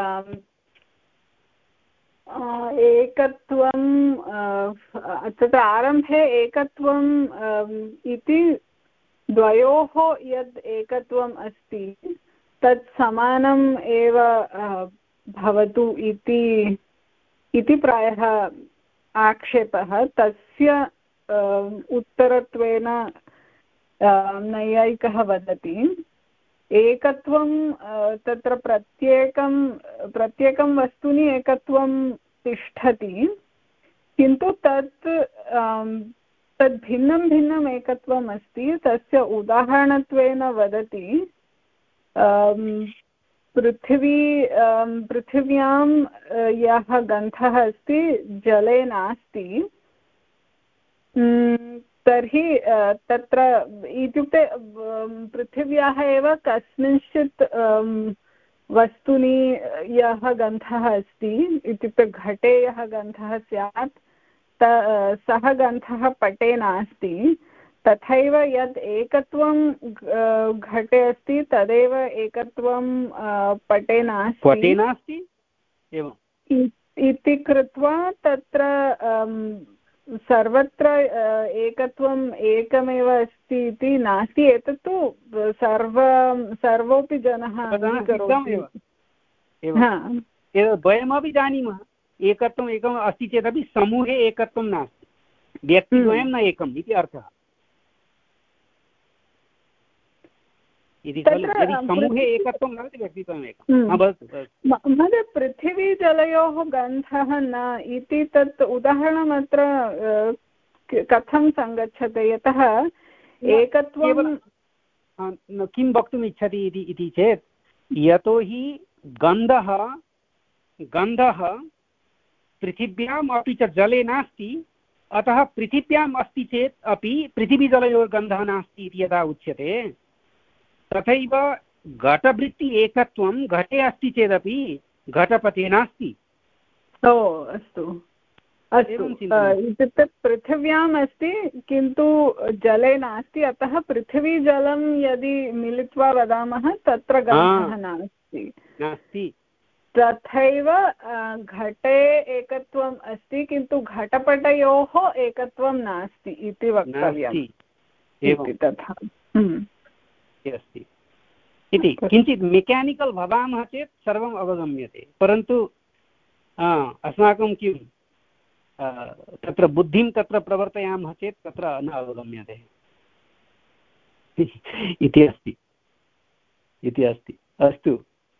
एकत्वं तत्र आरम्भे एकत्वम् इति द्वयोः यद् एकत्वम् अस्ति तत् समानम् एव भवतु इति इति प्रायः आक्षेपः। तस्य उत्तरत्वेन नैयायिकः वदति एकत्वं तत्र प्रत्येकं प्रत्येकं वस्तुनि एकत्वं तिष्ठति, किन्तु तत् तद् भिन्नं भिन्नम् एकत्वम् अस्ति। तस्य उदाहरणत्वेन वदति पृथिवी पृथिव्यां यः गन्धः अस्ति जले नास्ति तर्हि तत्र इत्युक्ते पृथिव्याः एव कस्मिंश्चित् वस्तुनि यः गन्धः अस्ति इत्युक्ते घटे यः गन्धः स्यात् सः गन्धः पटे नास्ति तथैव यद् एकत्वं घटे अस्ति तदेव एकत्वं पटे नास्ति पटे नास्ति एवम् इति कृत्वा तत्र सर्वत्र एकत्वम् एकमेव अस्ति इति नास्ति एतत्तु सर्व सर्वोऽपि जनः द्वयमपि जानीमः एकत्वम् एकम् अस्ति चेदपि समूहे एकत्वं नास्ति व्यक्तिद्वयं न एकम् इति अर्थः समूहे एकत्वं नास्ति व्यक्तित्वम् एकं महोदय पृथिवीजलयोः गन्धः न इति तत् उदाहरणम् अत्र कथं सङ्गच्छते यतः एकत्वं किं वक्तुम् इच्छति इति चेत् यतोहि गन्धः गन्धः पृथिव्याम् अपि च जले नास्ति अतः पृथिव्याम् अस्ति चेत् अपि पृथिवीजलयोर्गन्धः नास्ति इति यदा उच्यते तथैव घटवृत्ति एकत्वं घटे अस्ति चेदपि घटपटे नास्ति। ओ अस्तु अस्तु इत्युक्ते पृथिव्याम् अस्ति किन्तु जले नास्ति अतः पृथिवीजलं यदि मिलित्वा वदामः तत्र गन्धः नास्ति नास्ति तथैव घटे एकत्वम् अस्ति किन्तु घटपटयोः एकत्वं नास्ति इति वक्तव्यम् इति तथा अस्ति इति किञ्चित् मेकानिकल् भवामः चेत् सर्वम् अवगम्यते परन्तु अस्माकं किं तत्र बुद्धिं तत्र प्रवर्तयामः चेत् तत्र न अवगम्यते इति अस्ति इति अस्ति अस्तु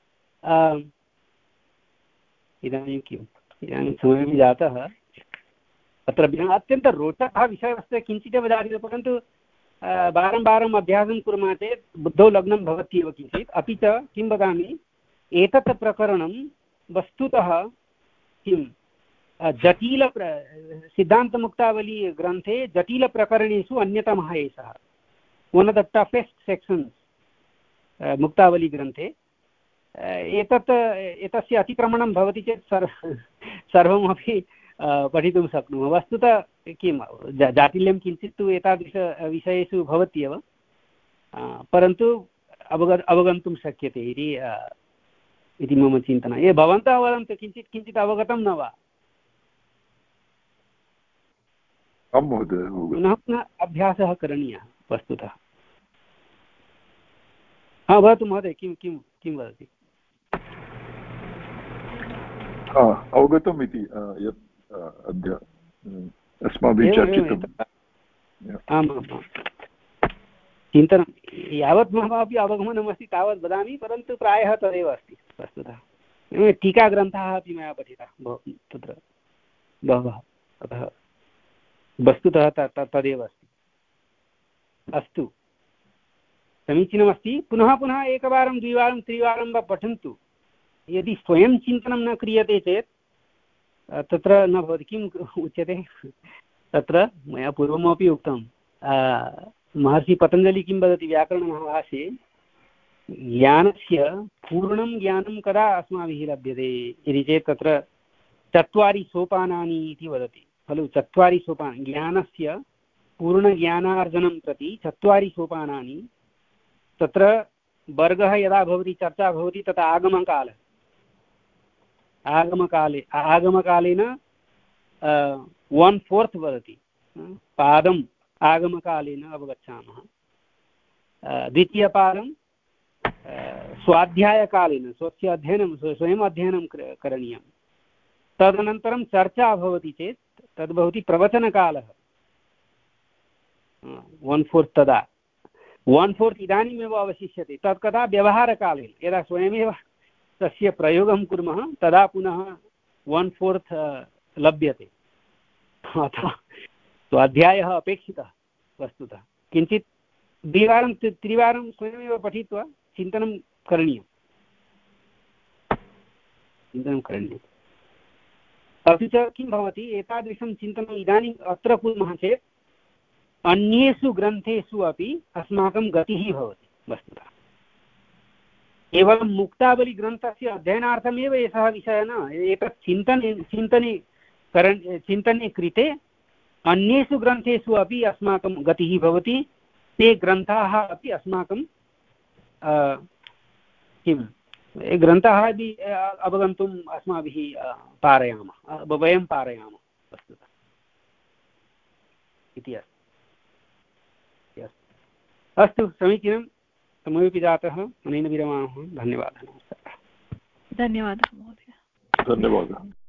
इदानीं किम् इदानीं समयः जातः अत्र अत्यन्तं रोचकः विषयः किञ्चिदेव जायते परन्तु वारं वारम् अभ्यासं कुर्मः चेत् बुद्धौ लग्नं भवत्येव किञ्चित् अपि च किं वदामि एतत् प्रकरणं वस्तुतः किं जटिल सिद्धान्तमुक्तावली ग्रन्थे जटिलप्रकरणेषु अन्यतमः एषः one of the toughest sections मुक्तावली ग्रन्थे एतत् एतस्य अतिक्रमणं भवति चेत् सर्व सर्वमपि पठितुं शक्नुमः वस्तुतः किं जाटिल्यं किञ्चित् तु एतादृश विषयेषु भवत्येव परन्तु अवग अवगन्तुं शक्यते इति इति मम चिन्तनं ये भवन्तः वदन्तु किञ्चित् किञ्चित् अवगतं न वा पुनः पुनः अभ्यासः करणीयः वस्तुतः हा भवतु महोदय किं किं किं वदति अवगतम् इति यत् अद्य अस्माभिः चर्चितम् आम् आम् चिन्तनं यावत् मम अपि अवगमनमस्ति तावत् वदामि परन्तु प्रायः तदेव अस्ति वस्तुतः टीकाग्रन्थाः अपि मया पठिताः तत्र बहवः अतः वस्तुतः तदेव अस्ति अस्तु समीचीनमस्ति पुनः पुनः एकवारं द्विवारं त्रिवारं वा पठन्तु यदि स्वयं चिन्तनं न क्रियते चेत् तत्र न भवति किम् उच्यते तत्र मया पूर्वमपि उक्तं महर्षि पतञ्जलि किं वदति व्याकरणमहाभाष्ये ज्ञानस्य पूर्णं ज्ञानं कदा अस्माभिः लभ्यते इति चेत् तत्र चत्वारि सोपानानि इति वदति खलु चत्वारि सोपानानि ज्ञानस्य पूर्णज्ञानार्जनं प्रति चत्वारि सोपानानि तत्र वर्गः यदा भवति चर्चा भवति तथा आगमकालः आगमकाले आगमकालेन वन् फोर्त् वदति पादम् आगमकालेन अवगच्छामः द्वितीयपादं स्वाध्यायकालेन स्वस्य अध्ययनं स्वयम् अध्ययनं करणीयं तदनन्तरं चर्चा भवति चेत् तद् भवति प्रवचनकालः वन् फोर्त् तदा वन् फोर्त् इदानीमेव अवशिष्यते तत् कदा व्यवहारकालेन यदा स्वयमेव तस्य प्रयोगं कुर्मः तदा पुनः वन् फोर्त् लभ्यते अतः स्वाध्यायः अपेक्षितः वस्तुतः किञ्चित् द्विवारं त्रिवारं स्वयमेव पठित्वा चिन्तनं करणीयम् चिन्तनं करणीयम् अपि च किं भवति एतादृशं चिन्तनम् इदानीम् अत्र कुर्मः चेत् अन्येषु ग्रन्थेषु अपि अस्माकं गतिः भवति वस्तुतः केवलं मुक्तावलीग्रन्थस्य अध्ययनार्थमेव एषः विषयः न एतत् चिन्तने चिन्तने करण चिन्तने कृते अन्येषु ग्रन्थेषु अपि अस्माकं गतिः भवति ते ग्रन्थाः अपि अस्माकं किं ग्रन्थाः अपि अवगन्तुम् अस्माभिः पारयामः वयं पारयामः वस्तुतः इति अस्ति अस्तु समीचीनं समयोपि जातः अनेन विरमामः धन्यवादः नमस्कारः धन्यवादः महोदय धन्यवादः